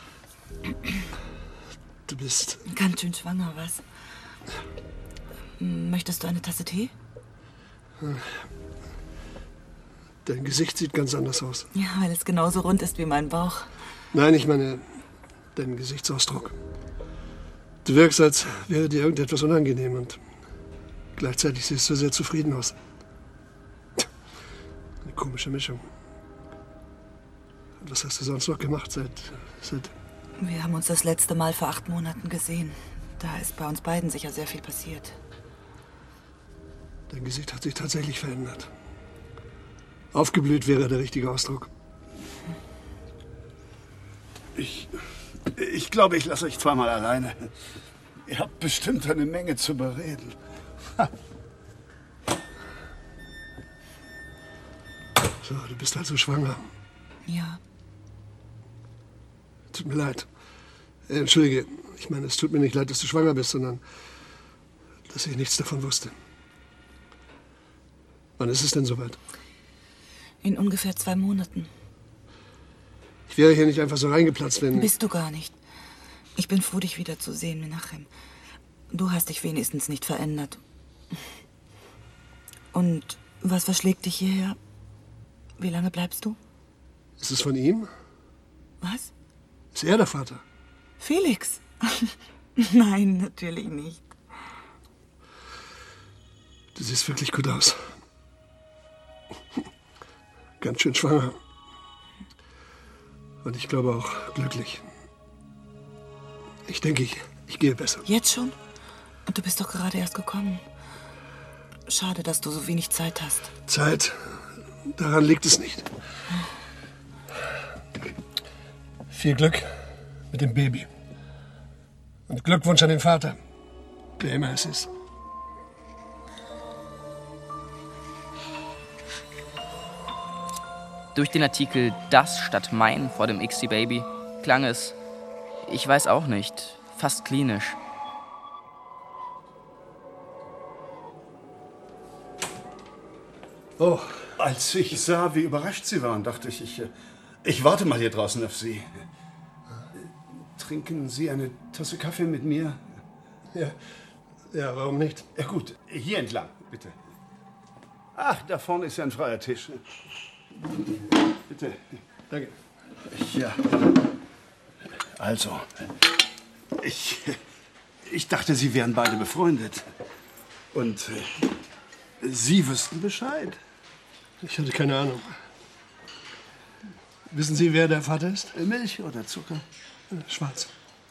Speaker 3: Du bist...
Speaker 4: Ganz schön schwanger, was? Möchtest du eine Tasse Tee?
Speaker 3: Dein Gesicht sieht ganz anders aus.
Speaker 4: Ja, weil es genauso rund ist wie mein Bauch.
Speaker 3: Nein, ich meine deinen Gesichtsausdruck. Du wirkst, als wäre dir irgendetwas unangenehm und gleichzeitig siehst du sehr zufrieden aus. Eine komische Mischung. Und was hast du sonst noch gemacht seit... seit
Speaker 4: Wir haben uns das letzte Mal vor acht Monaten gesehen. Da ist bei uns beiden sicher sehr viel passiert.
Speaker 3: Dein Gesicht hat sich tatsächlich verändert. Aufgeblüht wäre der richtige Ausdruck.
Speaker 5: Ich, ich glaube, ich lasse euch zweimal alleine. Ihr habt bestimmt eine Menge zu bereden.
Speaker 3: So, du bist also schwanger.
Speaker 4: Ja.
Speaker 3: Tut mir leid. Äh, Entschuldige, ich meine, es tut mir nicht leid, dass du schwanger bist, sondern dass ich nichts davon wusste. Wann ist es denn soweit?
Speaker 4: In ungefähr zwei Monaten.
Speaker 3: Ich wäre hier nicht einfach so reingeplatzt, wenn...
Speaker 4: Bist du gar nicht. Ich bin froh, dich wiederzusehen, Menachem. Du hast dich wenigstens nicht verändert. Und was verschlägt dich hierher? Wie lange bleibst du?
Speaker 3: Ist es von ihm?
Speaker 4: Was?
Speaker 3: Ist er der Vater?
Speaker 4: Felix? Nein, natürlich nicht.
Speaker 3: Du siehst wirklich gut aus. Ganz schön schwanger. Und ich glaube auch glücklich. Ich denke, ich, ich gehe besser.
Speaker 4: Jetzt schon? Und du bist doch gerade erst gekommen. Schade, dass du so wenig Zeit hast.
Speaker 3: Zeit, daran liegt es nicht. Viel Glück mit dem Baby. Und Glückwunsch an den Vater, wer immer es ist.
Speaker 1: Durch den Artikel Das statt Mein vor dem Ixi-Baby klang es, ich weiß auch nicht, fast klinisch.
Speaker 3: Oh,
Speaker 5: Als ich sah, wie überrascht Sie waren, dachte ich, ich, ich warte mal hier draußen auf Sie. Trinken Sie eine Tasse Kaffee mit mir?
Speaker 3: ja, ja, warum nicht?
Speaker 5: Ja gut, hier entlang, bitte. Ach, da vorne ist ja ein freier Tisch. Bitte.
Speaker 3: Danke.
Speaker 5: Ja. Also, ich, ich dachte, Sie wären beide befreundet. Und äh, Sie wüssten Bescheid.
Speaker 3: Ich hatte keine Ahnung. Wissen Sie, wer der Vater ist?
Speaker 5: Milch oder Zucker?
Speaker 3: Äh, Schwarz.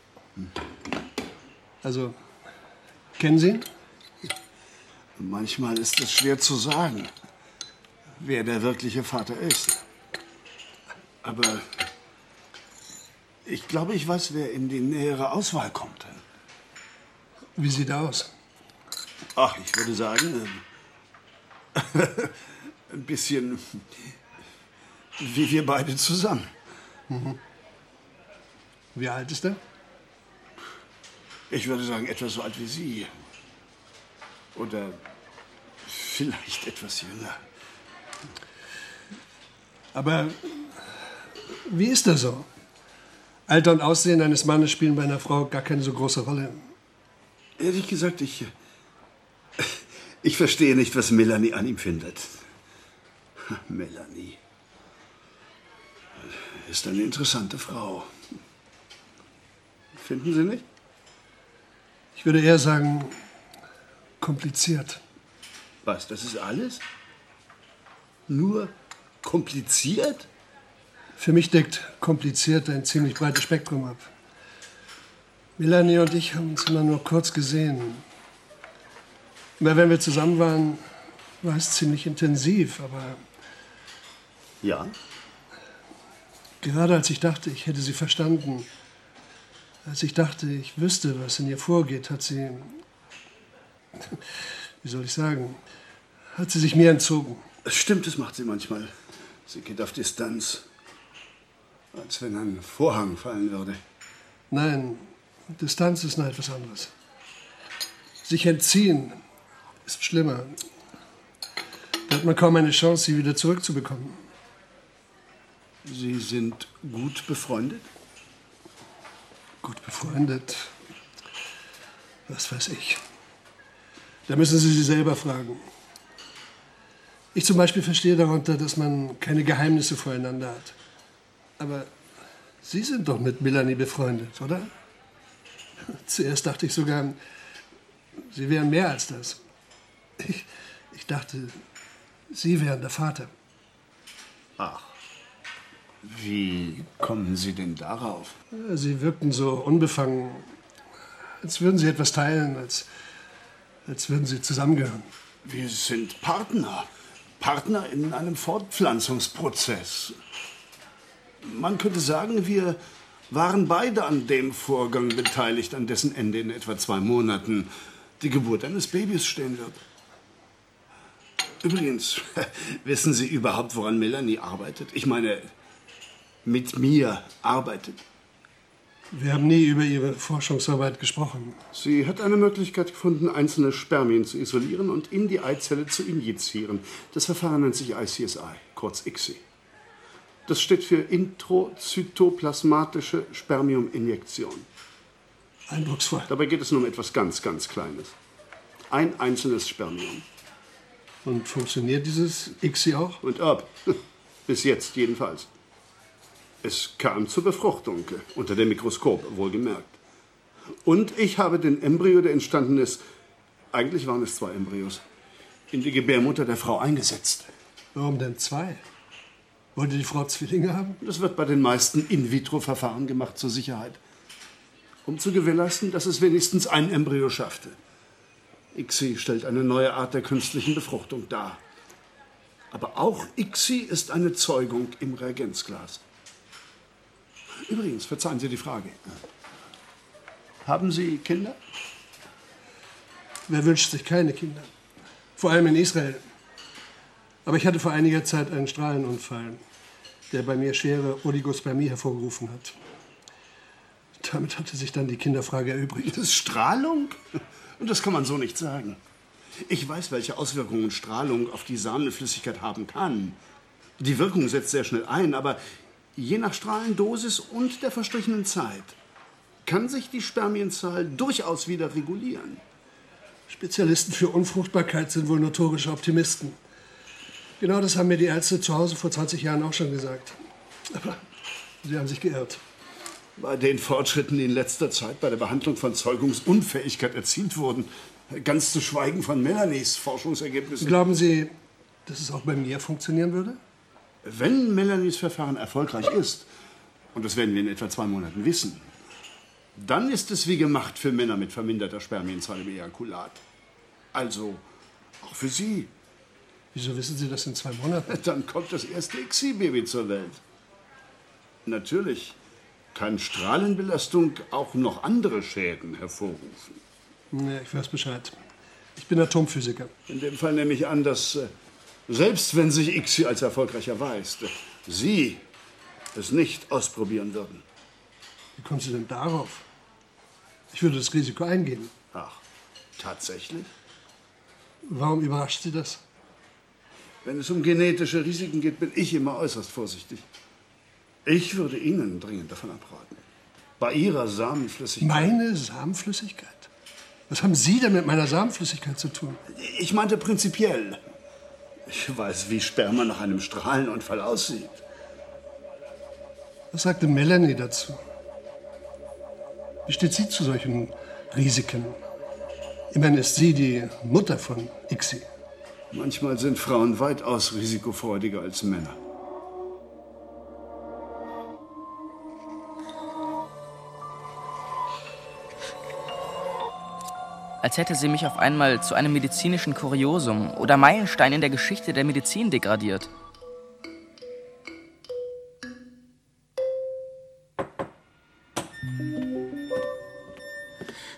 Speaker 3: Also, kennen Sie ihn?
Speaker 5: Manchmal ist es schwer zu sagen, wer der wirkliche Vater ist. Aber ich glaube, ich weiß, wer in die nähere Auswahl kommt.
Speaker 3: Wie sieht er aus?
Speaker 5: Ach, ich würde sagen, ähm, ein bisschen wie wir beide zusammen.
Speaker 3: Wie alt ist er?
Speaker 5: Ich würde sagen, etwas so alt wie Sie. Oder vielleicht etwas jünger.
Speaker 3: Aber wie ist er so? Alter und Aussehen eines Mannes spielen bei einer Frau gar keine so große Rolle.
Speaker 5: Ehrlich gesagt, ich, ich verstehe nicht, was Melanie an ihm findet. Melanie ist eine interessante Frau. Finden Sie nicht?
Speaker 3: Ich würde eher sagen, kompliziert.
Speaker 5: Was, das ist alles? Nur kompliziert?
Speaker 3: Für mich deckt kompliziert ein ziemlich breites Spektrum ab. Melanie und ich haben uns immer nur kurz gesehen. Immer wenn wir zusammen waren, war es ziemlich intensiv, aber
Speaker 5: Ja.
Speaker 3: gerade als ich dachte, ich hätte sie verstanden, Als ich dachte, ich wüsste, was in ihr vorgeht, hat sie, wie soll ich sagen, hat sie sich mir entzogen.
Speaker 5: Es stimmt, das macht sie manchmal. Sie geht auf Distanz. Als wenn ein Vorhang fallen würde.
Speaker 3: Nein, Distanz ist noch etwas anderes. Sich entziehen ist schlimmer. Da hat man kaum eine Chance, sie wieder zurückzubekommen.
Speaker 5: Sie sind gut befreundet?
Speaker 3: Gut befreundet? Was weiß ich. Da müssen Sie sie selber fragen. Ich zum Beispiel verstehe darunter, dass man keine Geheimnisse voreinander hat. Aber Sie sind doch mit Melanie befreundet, oder? Zuerst dachte ich sogar, Sie wären mehr als das. Ich, ich dachte, Sie wären der Vater.
Speaker 5: Ach, wie kommen Sie denn darauf?
Speaker 3: Ja, Sie wirkten so unbefangen, als würden Sie etwas teilen, als, als würden Sie zusammengehören.
Speaker 5: Wir sind Partner. Partner in einem Fortpflanzungsprozess. Man könnte sagen, wir waren beide an dem Vorgang beteiligt, an dessen Ende in etwa zwei Monaten die Geburt eines Babys stehen wird. Übrigens, wissen Sie überhaupt, woran Melanie arbeitet? Ich meine, mit mir arbeitet.
Speaker 3: Wir haben nie über Ihre Forschungsarbeit gesprochen.
Speaker 5: Sie hat eine Möglichkeit gefunden, einzelne Spermien zu isolieren und in die Eizelle zu injizieren. Das Verfahren nennt sich I C S I, kurz I C S I. Das steht für introzytoplasmatische Spermiuminjektion.
Speaker 3: Eindrucksvoll.
Speaker 5: Dabei geht es nur um etwas ganz, ganz Kleines. Ein einzelnes Spermium.
Speaker 3: Und funktioniert dieses I C S I auch?
Speaker 5: Und ob. Bis jetzt jedenfalls. Es kam zur Befruchtung, unter dem Mikroskop, wohlgemerkt. Und ich habe den Embryo, der entstanden ist, eigentlich waren es zwei Embryos, in die Gebärmutter der Frau eingesetzt.
Speaker 3: Warum denn zwei? Wollte die Frau Zwillinge haben?
Speaker 5: Das wird bei den meisten In-vitro-Verfahren gemacht zur Sicherheit. Um zu gewährleisten, dass es wenigstens ein Embryo schaffte. I C S I stellt eine neue Art der künstlichen Befruchtung dar. Aber auch I C S I ist eine Zeugung im Reagenzglas. Übrigens, verzeihen Sie die Frage. Haben Sie Kinder?
Speaker 3: Wer wünscht sich keine Kinder? Vor allem in Israel. Aber ich hatte vor einiger Zeit einen Strahlenunfall, der bei mir schwere Oligospermie hervorgerufen hat. Damit hatte sich dann die Kinderfrage erübrigt.
Speaker 5: Das ist Strahlung? Und das kann man so nicht sagen. Ich weiß, welche Auswirkungen Strahlung auf die Samenflüssigkeit haben kann. Die Wirkung setzt sehr schnell ein, aber je nach Strahlendosis und der verstrichenen Zeit kann sich die Spermienzahl durchaus wieder regulieren.
Speaker 3: Spezialisten für Unfruchtbarkeit sind wohl notorische Optimisten. Genau das haben mir die Ärzte zu Hause vor zwanzig Jahren auch schon gesagt. Aber sie haben sich geirrt.
Speaker 5: Bei den Fortschritten, die in letzter Zeit bei der Behandlung von Zeugungsunfähigkeit erzielt wurden, ganz zu schweigen von Melanies Forschungsergebnissen.
Speaker 3: Glauben Sie, dass es auch bei mir funktionieren würde?
Speaker 5: Wenn Melanies Verfahren erfolgreich ist, und das werden wir in etwa zwei Monaten wissen, dann ist es wie gemacht für Männer mit verminderter Spermienzahl im Ejakulat. Also auch für Sie.
Speaker 3: Wieso wissen Sie das in zwei Monaten?
Speaker 5: Dann kommt das erste I C S I-Baby zur Welt. Natürlich kann Strahlenbelastung auch noch andere Schäden hervorrufen.
Speaker 3: Ja, ich weiß Bescheid. Ich bin Atomphysiker.
Speaker 5: In dem Fall nehme ich an, dass äh, selbst wenn sich I C S I als erfolgreich erweist, äh, Sie es nicht ausprobieren würden.
Speaker 3: Wie kommen Sie denn darauf? Ich würde das Risiko eingehen.
Speaker 5: Ach, tatsächlich?
Speaker 3: Warum überrascht Sie das?
Speaker 5: Wenn es um genetische Risiken geht, bin ich immer äußerst vorsichtig. Ich würde Ihnen dringend davon abraten. Bei Ihrer Samenflüssigkeit.
Speaker 3: Meine Samenflüssigkeit? Was haben Sie denn mit meiner Samenflüssigkeit zu tun?
Speaker 5: Ich meinte prinzipiell. Ich weiß, wie Sperma nach einem Strahlenunfall aussieht.
Speaker 3: Was sagte Melanie dazu? Wie steht sie zu solchen Risiken? Immerhin ist sie die Mutter von I C S I.
Speaker 5: Manchmal sind Frauen weitaus risikofreudiger als Männer.
Speaker 1: Als hätte sie mich auf einmal zu einem medizinischen Kuriosum oder Meilenstein in der Geschichte der Medizin degradiert.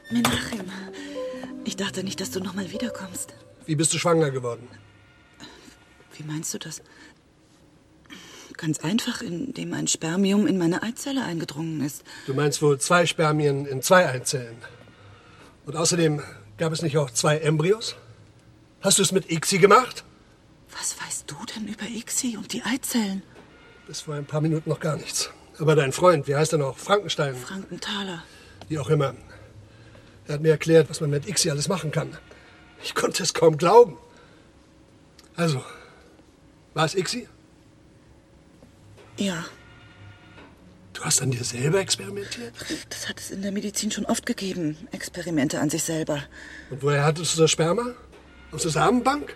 Speaker 4: Menachem, ich dachte nicht, dass du noch mal wiederkommst.
Speaker 3: Wie bist du schwanger geworden?
Speaker 4: Wie meinst du das? Ganz einfach, indem ein Spermium in meine Eizelle eingedrungen ist.
Speaker 3: Du meinst wohl zwei Spermien in zwei Eizellen. Und außerdem gab es nicht auch zwei Embryos? Hast du es mit ICSI gemacht?
Speaker 4: Was weißt du denn über ICSI und die Eizellen?
Speaker 3: Bis vor ein paar Minuten noch gar nichts. Aber dein Freund, wie heißt er noch? Frankenstein?
Speaker 4: Frankenthaler.
Speaker 3: Wie auch immer. Er hat mir erklärt, was man mit ICSI alles machen kann. Ich konnte es kaum glauben. Also, war es ICSI?
Speaker 4: Ja.
Speaker 3: Du hast an dir selber experimentiert?
Speaker 4: Das hat es in der Medizin schon oft gegeben. Experimente an sich selber.
Speaker 3: Und woher hattest du das Sperma? Aus der Samenbank?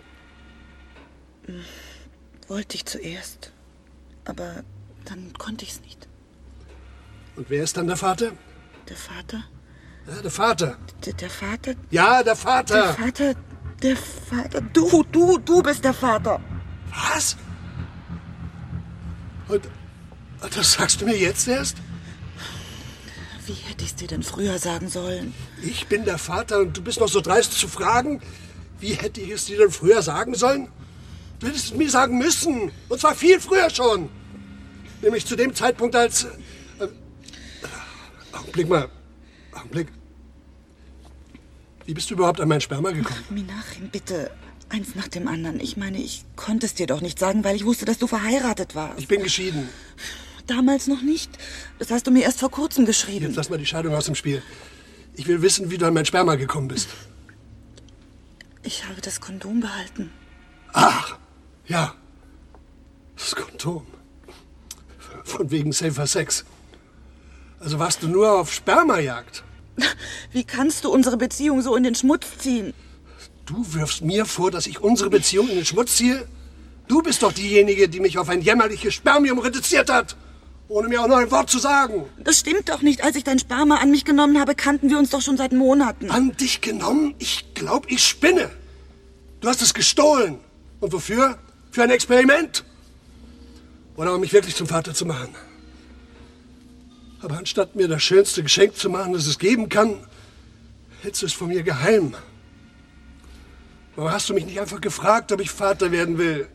Speaker 4: Wollte ich zuerst. Aber dann konnte ich es nicht.
Speaker 3: Und wer ist dann der Vater?
Speaker 4: Der Vater?
Speaker 3: Ja, der Vater.
Speaker 4: Der, der Vater?
Speaker 3: Ja, der Vater.
Speaker 4: Der Vater, der Vater. Du, du, du bist der Vater.
Speaker 3: Was? Und das sagst du mir jetzt erst?
Speaker 4: Wie hätte ich es dir denn früher sagen sollen?
Speaker 3: Ich bin der Vater und du bist noch so dreist zu fragen? Wie hätte ich es dir denn früher sagen sollen? Du hättest es mir sagen müssen. Und zwar viel früher schon. Nämlich zu dem Zeitpunkt, als... Äh, Augenblick mal. Augenblick. Wie bist du überhaupt an mein Sperma gekommen?
Speaker 4: Menachem, bitte. Eins nach dem anderen. Ich meine, ich konnte es dir doch nicht sagen, weil ich wusste, dass du verheiratet warst.
Speaker 3: Ich bin geschieden.
Speaker 4: Damals noch nicht. Das hast du mir erst vor kurzem geschrieben.
Speaker 3: Jetzt lass mal die Scheidung aus dem Spiel. Ich will wissen, wie du an mein Sperma gekommen bist.
Speaker 4: Ich habe das Kondom behalten.
Speaker 3: Ach, ja. Das Kondom. Von wegen Safer Sex. Also warst du nur auf Spermajagd?
Speaker 4: Wie kannst du unsere Beziehung so in den Schmutz ziehen?
Speaker 3: Du wirfst mir vor, dass ich unsere Beziehung in den Schmutz ziehe? Du bist doch diejenige, die mich auf ein jämmerliches Spermium reduziert hat. Ohne mir auch noch ein Wort zu sagen.
Speaker 4: Das stimmt doch nicht. Als ich dein Sperma an mich genommen habe, kannten wir uns doch schon seit Monaten.
Speaker 3: An dich genommen? Ich glaub, ich spinne. Du hast es gestohlen. Und wofür? Für ein Experiment. Oder um mich wirklich zum Vater zu machen. Aber anstatt mir das schönste Geschenk zu machen, das es geben kann, hältst du es von mir geheim. Warum hast du mich nicht einfach gefragt, ob ich Vater werden will?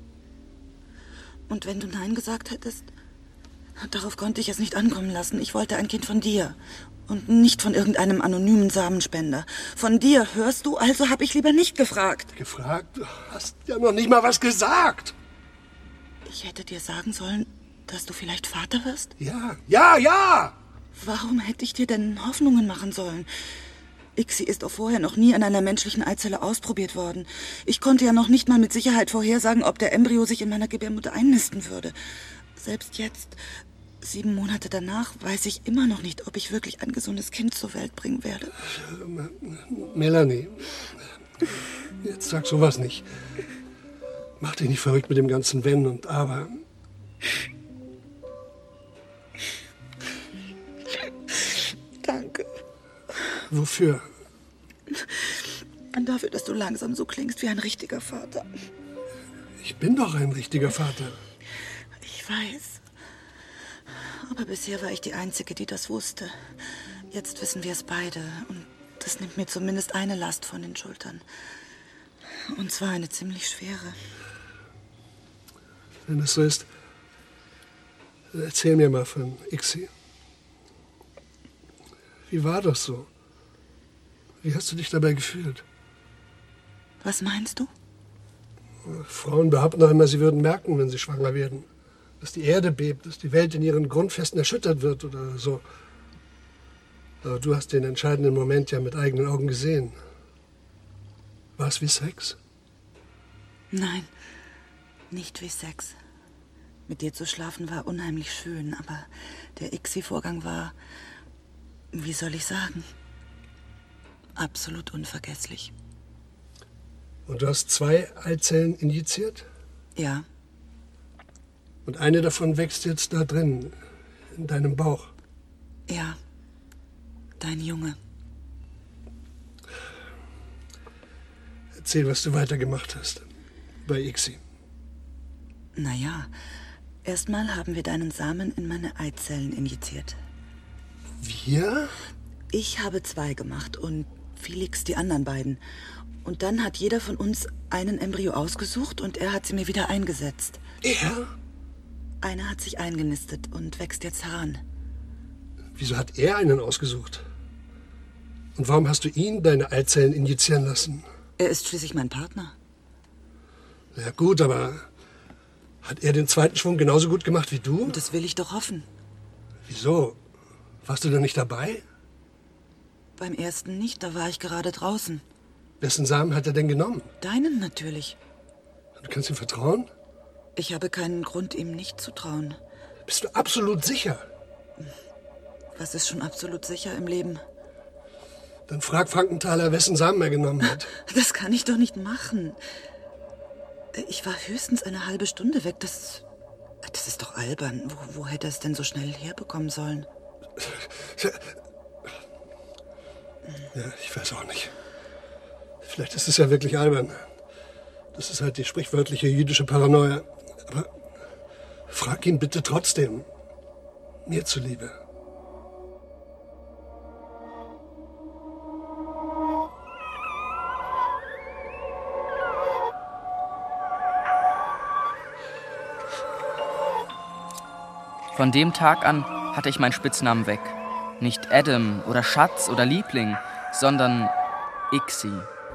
Speaker 4: Und wenn du Nein gesagt hättest? Darauf konnte ich es nicht ankommen lassen. Ich wollte ein Kind von dir. Und nicht von irgendeinem anonymen Samenspender. Von dir, hörst du? Also habe ich lieber nicht gefragt.
Speaker 3: Gefragt? Du hast ja noch nicht mal was gesagt.
Speaker 4: Ich hätte dir sagen sollen, dass du vielleicht Vater wirst?
Speaker 3: Ja, ja, ja!
Speaker 4: Warum hätte ich dir denn Hoffnungen machen sollen? ICSI ist auch vorher noch nie an einer menschlichen Eizelle ausprobiert worden. Ich konnte ja noch nicht mal mit Sicherheit vorhersagen, ob der Embryo sich in meiner Gebärmutter einnisten würde. Selbst jetzt, sieben Monate danach, weiß ich immer noch nicht, ob ich wirklich ein gesundes Kind zur Welt bringen werde.
Speaker 3: Melanie, jetzt sag sowas nicht. Mach dich nicht verrückt mit dem ganzen Wenn und Aber.
Speaker 4: Danke.
Speaker 3: Wofür?
Speaker 4: Und dafür, dass du langsam so klingst wie ein richtiger Vater.
Speaker 3: Ich bin doch ein richtiger Vater.
Speaker 4: Ich weiß. Aber bisher war ich die Einzige, die das wusste. Jetzt wissen wir es beide. Und das nimmt mir zumindest eine Last von den Schultern. Und zwar eine ziemlich schwere.
Speaker 3: Wenn das so ist, erzähl mir mal von ICSI. Wie war das so? Wie hast du dich dabei gefühlt?
Speaker 4: Was meinst du?
Speaker 3: Frauen behaupten doch immer, sie würden merken, wenn sie schwanger werden. Dass die Erde bebt, dass die Welt in ihren Grundfesten erschüttert wird oder so. Aber du hast den entscheidenden Moment ja mit eigenen Augen gesehen. War es wie Sex?
Speaker 4: Nein, nicht wie Sex. Mit dir zu schlafen war unheimlich schön, aber der ICSI-Vorgang war, wie soll ich sagen, absolut unvergesslich.
Speaker 3: Und du hast zwei Eizellen injiziert?
Speaker 4: Ja.
Speaker 3: Und eine davon wächst jetzt da drin, in deinem Bauch?
Speaker 4: Ja, dein Junge.
Speaker 3: Erzähl, was du weitergemacht hast bei ICSI.
Speaker 4: Naja, erstmal haben wir deinen Samen in meine Eizellen injiziert.
Speaker 3: Wir?
Speaker 4: Ich habe zwei gemacht und Felix die anderen beiden. Und dann hat jeder von uns einen Embryo ausgesucht und er hat sie mir wieder eingesetzt.
Speaker 3: Er?
Speaker 4: Einer hat sich eingenistet und wächst jetzt heran.
Speaker 3: Wieso hat er einen ausgesucht? Und warum hast du ihn deine Eizellen injizieren lassen?
Speaker 4: Er ist schließlich mein Partner.
Speaker 3: Ja gut, aber hat er den zweiten Schwung genauso gut gemacht wie du?
Speaker 4: Und das will ich doch hoffen.
Speaker 3: Wieso? Warst du denn nicht dabei?
Speaker 4: Beim ersten nicht, da war ich gerade draußen.
Speaker 3: Wessen Samen hat er denn genommen?
Speaker 4: Deinen natürlich.
Speaker 3: Du kannst ihm vertrauen?
Speaker 4: Ich habe keinen Grund, ihm nicht zu trauen.
Speaker 3: Bist du absolut sicher?
Speaker 4: Was ist schon absolut sicher im Leben?
Speaker 3: Dann frag Frankenthaler, wessen Samen er genommen hat.
Speaker 4: Das kann ich doch nicht machen. Ich war höchstens eine halbe Stunde weg. Das, das ist doch albern. Wo, wo hätte er es denn so schnell herbekommen sollen?
Speaker 3: Ja, ich weiß auch nicht. Vielleicht ist es ja wirklich albern. Das ist halt die sprichwörtliche jüdische Paranoia. Aber frag ihn bitte trotzdem. Mir zuliebe.
Speaker 1: Von dem Tag an hatte ich meinen Spitznamen weg. Nicht Adam oder Schatz oder Liebling, sondern Ixi.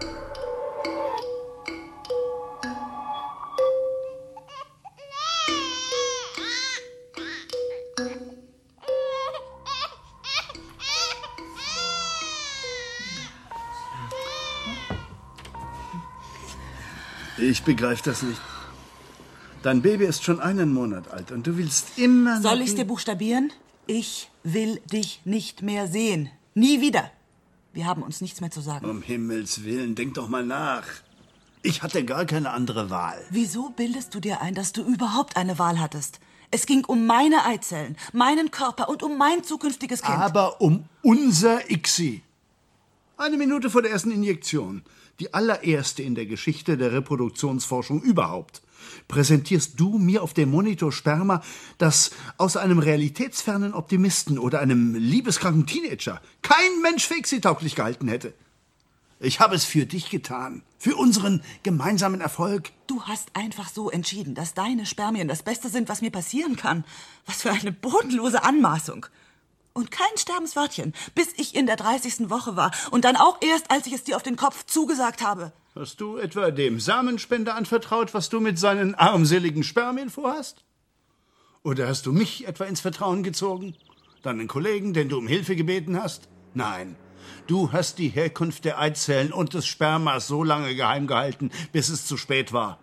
Speaker 5: Ich begreife das nicht. Dein Baby ist schon einen Monat alt und du willst immer noch...
Speaker 4: Soll ich's dir buchstabieren? Ich will dich nicht mehr sehen. Nie wieder. Wir haben uns nichts mehr zu sagen.
Speaker 5: Um Himmels Willen, denk doch mal nach. Ich hatte gar keine andere Wahl.
Speaker 4: Wieso bildest du dir ein, dass du überhaupt eine Wahl hattest? Es ging um meine Eizellen, meinen Körper und um mein zukünftiges Kind.
Speaker 5: Aber um unser Ixi. Eine Minute vor der ersten Injektion, die allererste in der Geschichte der Reproduktionsforschung überhaupt, präsentierst du mir auf dem Monitor Sperma, das aus einem realitätsfernen Optimisten oder einem liebeskranken Teenager kein Mensch für Ixi tauglich gehalten hätte. Ich habe es für dich getan, für unseren gemeinsamen Erfolg.
Speaker 4: Du hast einfach so entschieden, dass deine Spermien das Beste sind, was mir passieren kann. Was für eine bodenlose Anmaßung. Und kein Sterbenswörtchen, bis ich in der dreißigsten Woche war. Und dann auch erst, als ich es dir auf den Kopf zugesagt habe.
Speaker 5: Hast du etwa dem Samenspender anvertraut, was du mit seinen armseligen Spermien vorhast? Oder hast du mich etwa ins Vertrauen gezogen? Deinen Kollegen, den du um Hilfe gebeten hast? Nein, du hast die Herkunft der Eizellen und des Spermas so lange geheim gehalten, bis es zu spät war.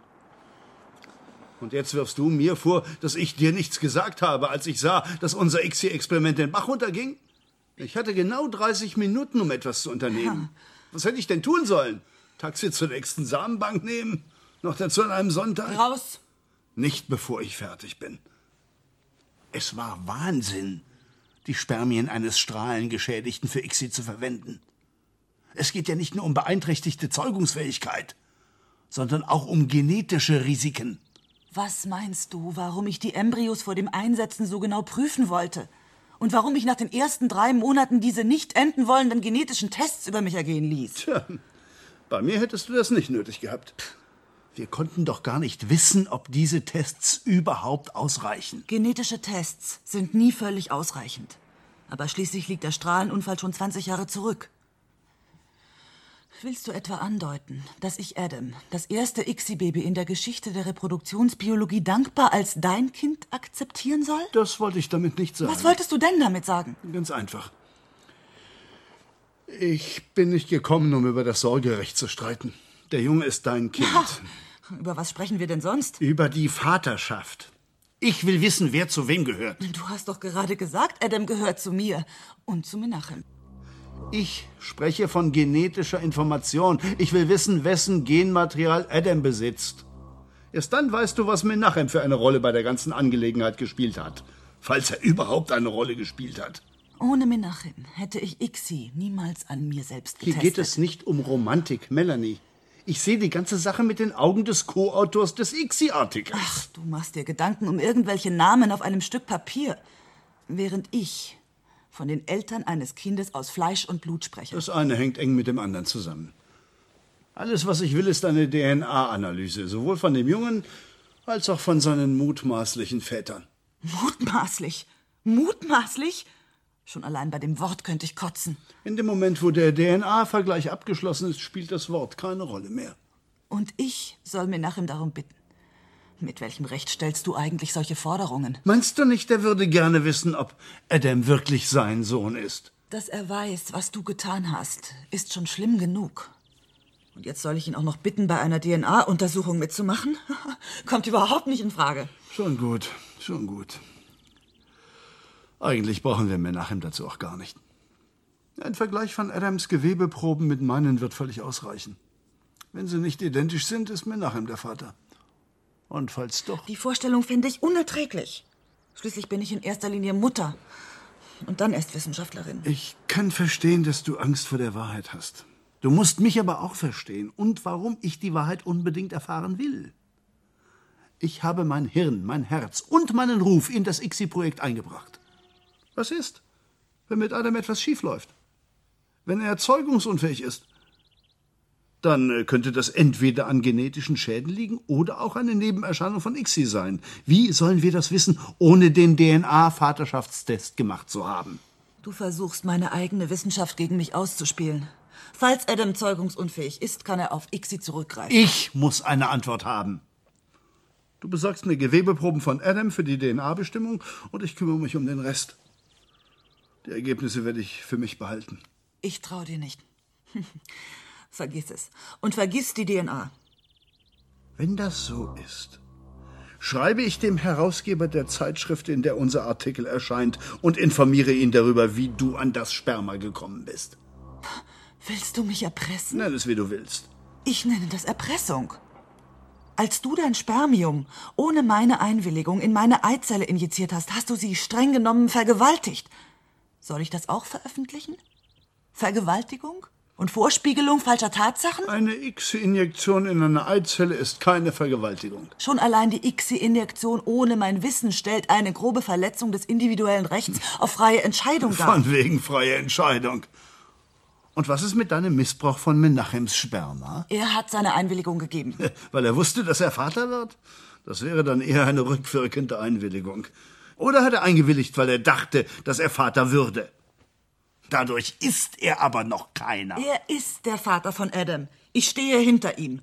Speaker 5: Und jetzt wirfst du mir vor, dass ich dir nichts gesagt habe, als ich sah, dass unser Ixi-Experiment den Bach runterging? Ich hatte genau dreißig Minuten, um etwas zu unternehmen. Ja. Was hätte ich denn tun sollen? Taxi zur nächsten Samenbank nehmen? Noch dazu an einem Sonntag?
Speaker 4: Raus!
Speaker 5: Nicht bevor ich fertig bin. Es war Wahnsinn, die Spermien eines Strahlengeschädigten für Ixi zu verwenden. Es geht ja nicht nur um beeinträchtigte Zeugungsfähigkeit, sondern auch um genetische Risiken.
Speaker 4: Was meinst du, warum ich die Embryos vor dem Einsetzen so genau prüfen wollte? Und warum ich nach den ersten drei Monaten diese nicht enden wollenden genetischen Tests über mich ergehen ließ?
Speaker 5: Tja, bei mir hättest du das nicht nötig gehabt. Wir konnten doch gar nicht wissen, ob diese Tests überhaupt ausreichen.
Speaker 4: Genetische Tests sind nie völlig ausreichend. Aber schließlich liegt der Strahlenunfall schon zwanzig Jahre zurück. Willst du etwa andeuten, dass ich Adam, das erste Ixi-Baby in der Geschichte der Reproduktionsbiologie, dankbar als dein Kind akzeptieren soll?
Speaker 5: Das wollte ich damit nicht sagen.
Speaker 4: Was wolltest du denn damit sagen?
Speaker 5: Ganz einfach. Ich bin nicht gekommen, um über das Sorgerecht zu streiten. Der Junge ist dein Kind.
Speaker 4: Ja, über was sprechen wir denn sonst?
Speaker 5: Über die Vaterschaft. Ich will wissen, wer zu wem gehört.
Speaker 4: Du hast doch gerade gesagt, Adam gehört zu mir und zu Menachem.
Speaker 5: Ich spreche von genetischer Information. Ich will wissen, wessen Genmaterial Adam besitzt. Erst dann weißt du, was Menachem für eine Rolle bei der ganzen Angelegenheit gespielt hat. Falls er überhaupt eine Rolle gespielt hat.
Speaker 4: Ohne Menachem hätte ich Ixi niemals an mir selbst getestet.
Speaker 5: Hier geht es nicht um Romantik, Melanie. Ich sehe die ganze Sache mit den Augen des Co-Autors des Ixi-Artikels.
Speaker 4: Ach, du machst dir Gedanken um irgendwelche Namen auf einem Stück Papier. Während ich von den Eltern eines Kindes aus Fleisch und Blut spreche.
Speaker 5: Das eine hängt eng mit dem anderen zusammen. Alles, was ich will, ist eine D N A-Analyse, sowohl von dem Jungen als auch von seinen mutmaßlichen Vätern.
Speaker 4: Mutmaßlich? Mutmaßlich? Schon allein bei dem Wort könnte ich kotzen.
Speaker 5: In dem Moment, wo der D N A-Vergleich abgeschlossen ist, spielt das Wort keine Rolle mehr.
Speaker 4: Und ich soll Menachem darum bitten. Mit welchem Recht stellst du eigentlich solche Forderungen?
Speaker 5: Meinst du nicht, er würde gerne wissen, ob Adam wirklich sein Sohn ist?
Speaker 4: Dass er weiß, was du getan hast, ist schon schlimm genug. Und jetzt soll ich ihn auch noch bitten, bei einer D N A-Untersuchung mitzumachen? Kommt überhaupt nicht in Frage.
Speaker 5: Schon gut, schon gut. Eigentlich brauchen wir Menachem dazu auch gar nicht. Ein Vergleich von Adams Gewebeproben mit meinen wird völlig ausreichen. Wenn sie nicht identisch sind, ist Menachem der Vater. Und falls doch...
Speaker 4: Die Vorstellung finde ich unerträglich. Schließlich bin ich in erster Linie Mutter und dann erst Wissenschaftlerin.
Speaker 5: Ich kann verstehen, dass du Angst vor der Wahrheit hast. Du musst mich aber auch verstehen und warum ich die Wahrheit unbedingt erfahren will. Ich habe mein Hirn, mein Herz und meinen Ruf in das I C S I-Projekt eingebracht. Was ist, wenn mit Adam etwas schiefläuft? Wenn er zeugungsunfähig ist? Dann könnte das entweder an genetischen Schäden liegen oder auch eine Nebenerscheinung von I C S I sein. Wie sollen wir das wissen, ohne den D N A-Vaterschaftstest gemacht zu haben?
Speaker 4: Du versuchst, meine eigene Wissenschaft gegen mich auszuspielen. Falls Adam zeugungsunfähig ist, kann er auf I C S I zurückgreifen.
Speaker 5: Ich muss eine Antwort haben. Du besorgst mir Gewebeproben von Adam für die D N A-Bestimmung und ich kümmere mich um den Rest. Die Ergebnisse werde ich für mich behalten.
Speaker 4: Ich traue dir nicht. Vergiss es. Und vergiss die D N A.
Speaker 5: Wenn das so ist, schreibe ich dem Herausgeber der Zeitschrift, in der unser Artikel erscheint, und informiere ihn darüber, wie du an das Sperma gekommen bist.
Speaker 4: Willst du mich erpressen?
Speaker 5: Nenn es, wie du willst.
Speaker 4: Ich nenne das Erpressung. Als du dein Spermium ohne meine Einwilligung in meine Eizelle injiziert hast, hast du sie streng genommen vergewaltigt. Soll ich das auch veröffentlichen? Vergewaltigung? Und Vorspiegelung falscher Tatsachen?
Speaker 5: Eine I C S I-Injektion in eine Eizelle ist keine Vergewaltigung.
Speaker 4: Schon allein die I C S I-Injektion ohne mein Wissen stellt eine grobe Verletzung des individuellen Rechts auf freie Entscheidung dar.
Speaker 5: Von wegen freie Entscheidung. Und was ist mit deinem Missbrauch von Menachems Sperma?
Speaker 4: Er hat seine Einwilligung gegeben.
Speaker 5: Weil er wusste, dass er Vater wird? Das wäre dann eher eine rückwirkende Einwilligung. Oder hat er eingewilligt, weil er dachte, dass er Vater würde? Dadurch ist er aber noch keiner.
Speaker 4: Er ist der Vater von Adam. Ich stehe hinter ihm.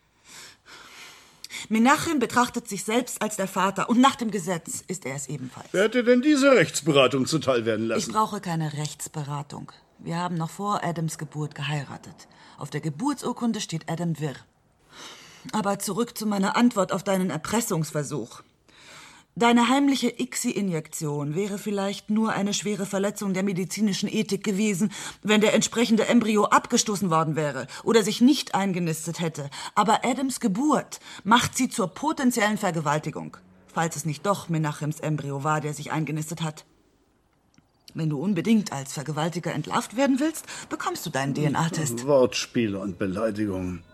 Speaker 4: Menachem betrachtet sich selbst als der Vater und nach dem Gesetz ist er es ebenfalls.
Speaker 5: Wer hat dir denn diese Rechtsberatung zuteil werden lassen?
Speaker 4: Ich brauche keine Rechtsberatung. Wir haben noch vor Adams Geburt geheiratet. Auf der Geburtsurkunde steht Adam Wirr. Aber zurück zu meiner Antwort auf deinen Erpressungsversuch. Deine heimliche I C S I-Injektion wäre vielleicht nur eine schwere Verletzung der medizinischen Ethik gewesen, wenn der entsprechende Embryo abgestoßen worden wäre oder sich nicht eingenistet hätte. Aber Adams Geburt macht sie zur potenziellen Vergewaltigung, falls es nicht doch Menachems Embryo war, der sich eingenistet hat. Wenn du unbedingt als Vergewaltiger entlarvt werden willst, bekommst du deinen D N A-Test.
Speaker 5: Wortspiele und Beleidigungen.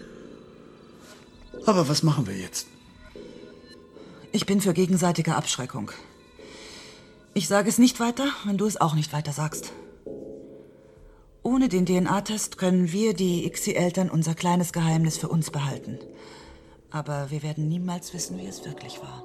Speaker 5: Aber was machen wir jetzt?
Speaker 4: Ich bin für gegenseitige Abschreckung. Ich sage es nicht weiter, wenn du es auch nicht weiter sagst. Ohne den D N A-Test können wir, die I C S I-Eltern, unser kleines Geheimnis für uns behalten. Aber wir werden niemals wissen, wie es wirklich war.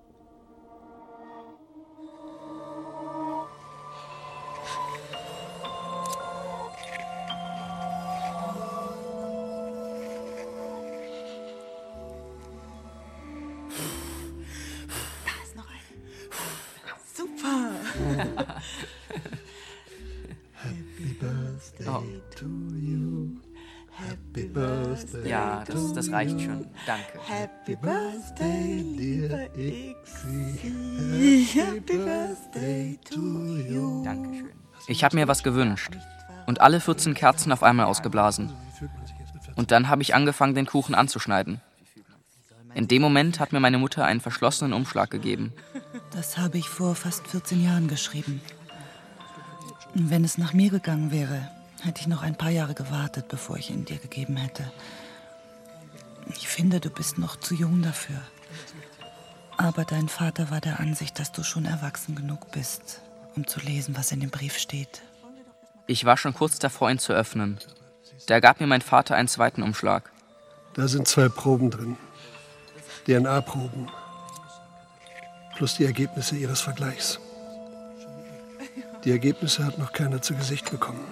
Speaker 3: Happy Birthday oh. to you. Happy Birthday.
Speaker 1: Ja, das, das reicht schon. Danke.
Speaker 3: Happy Birthday, dear Ixi. Happy Birthday to you.
Speaker 1: Dankeschön. Ich habe mir was gewünscht und alle vierzehn Kerzen auf einmal ausgeblasen. Und dann habe ich angefangen, den Kuchen anzuschneiden. In dem Moment hat mir meine Mutter einen verschlossenen Umschlag gegeben.
Speaker 4: Das habe ich vor fast vierzehn Jahren geschrieben. Wenn es nach mir gegangen wäre, hätte ich noch ein paar Jahre gewartet, bevor ich ihn dir gegeben hätte. Ich finde, du bist noch zu jung dafür. Aber dein Vater war der Ansicht, dass du schon erwachsen genug bist, um zu lesen, was in dem Brief steht.
Speaker 1: Ich war schon kurz davor, ihn zu öffnen. Da gab mir mein Vater einen zweiten Umschlag.
Speaker 3: Da sind zwei Proben drin. D N A-Proben. Plus die Ergebnisse Ihres Vergleichs. Die Ergebnisse hat noch keiner zu Gesicht bekommen.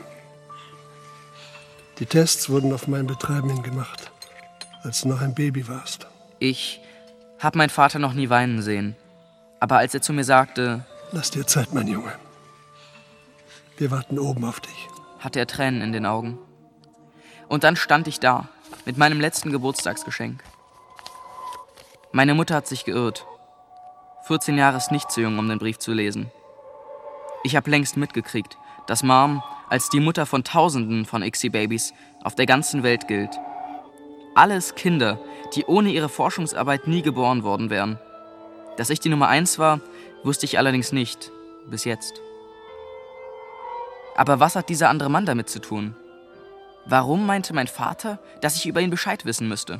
Speaker 3: Die Tests wurden auf mein Betreiben hin gemacht, als du noch ein Baby warst.
Speaker 1: Ich habe meinen Vater noch nie weinen sehen. Aber als er zu mir sagte,
Speaker 3: lass dir Zeit, mein Junge. Wir warten oben auf dich.
Speaker 1: Hatte er Tränen in den Augen. Und dann stand ich da, mit meinem letzten Geburtstagsgeschenk. Meine Mutter hat sich geirrt. vierzehn Jahre ist nicht zu jung, um den Brief zu lesen. Ich habe längst mitgekriegt, dass Mom als die Mutter von Tausenden von ICSI-Babys auf der ganzen Welt gilt. Alles Kinder, die ohne ihre Forschungsarbeit nie geboren worden wären. Dass ich die Nummer eins war, wusste ich allerdings nicht, bis jetzt. Aber was hat dieser andere Mann damit zu tun? Warum meinte mein Vater, dass ich über ihn Bescheid wissen müsste?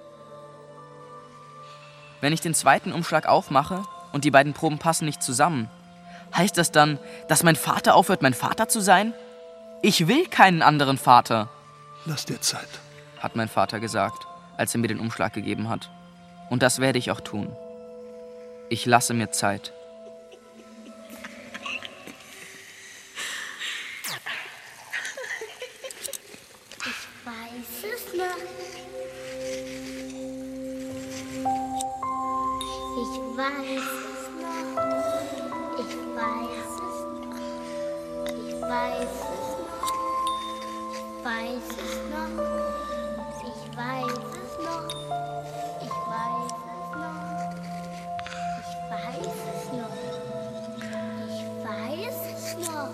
Speaker 1: Wenn ich den zweiten Umschlag aufmache und die beiden Proben passen nicht zusammen, heißt das dann, dass mein Vater aufhört, mein Vater zu sein? Ich will keinen anderen Vater.
Speaker 3: Lass dir Zeit,
Speaker 1: hat mein Vater gesagt, als er mir den Umschlag gegeben hat. Und das werde ich auch tun. Ich lasse mir Zeit.
Speaker 2: Ich weiß es noch. Ich weiß es noch. Ich weiß es noch. Ich weiß es noch. Ich weiß es noch. Ich weiß es noch. Ich weiß es noch. Ich weiß es noch. Ich weiß es noch.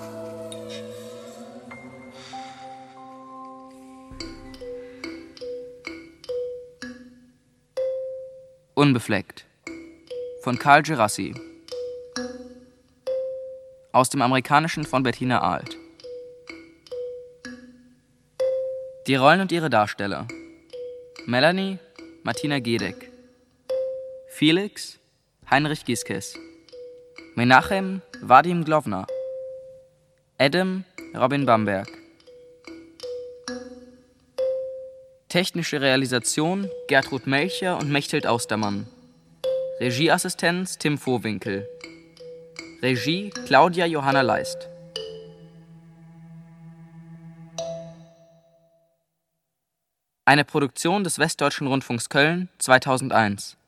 Speaker 1: Unbefleckt. Von Karl Gerassi. Aus dem Amerikanischen von Bettina Alt. Die Rollen und ihre Darsteller: Melanie, Martina Gedeck. Felix, Heinrich Gieskes. Menachem, Vadim Glovner. Adam, Robin Bamberg. Technische Realisation Gertrud Melcher und Mechthild Austermann. Regieassistenz Tim Vohwinkel. Regie Claudia Johanna Leist. Eine Produktion des Westdeutschen Rundfunks Köln zweitausendeins.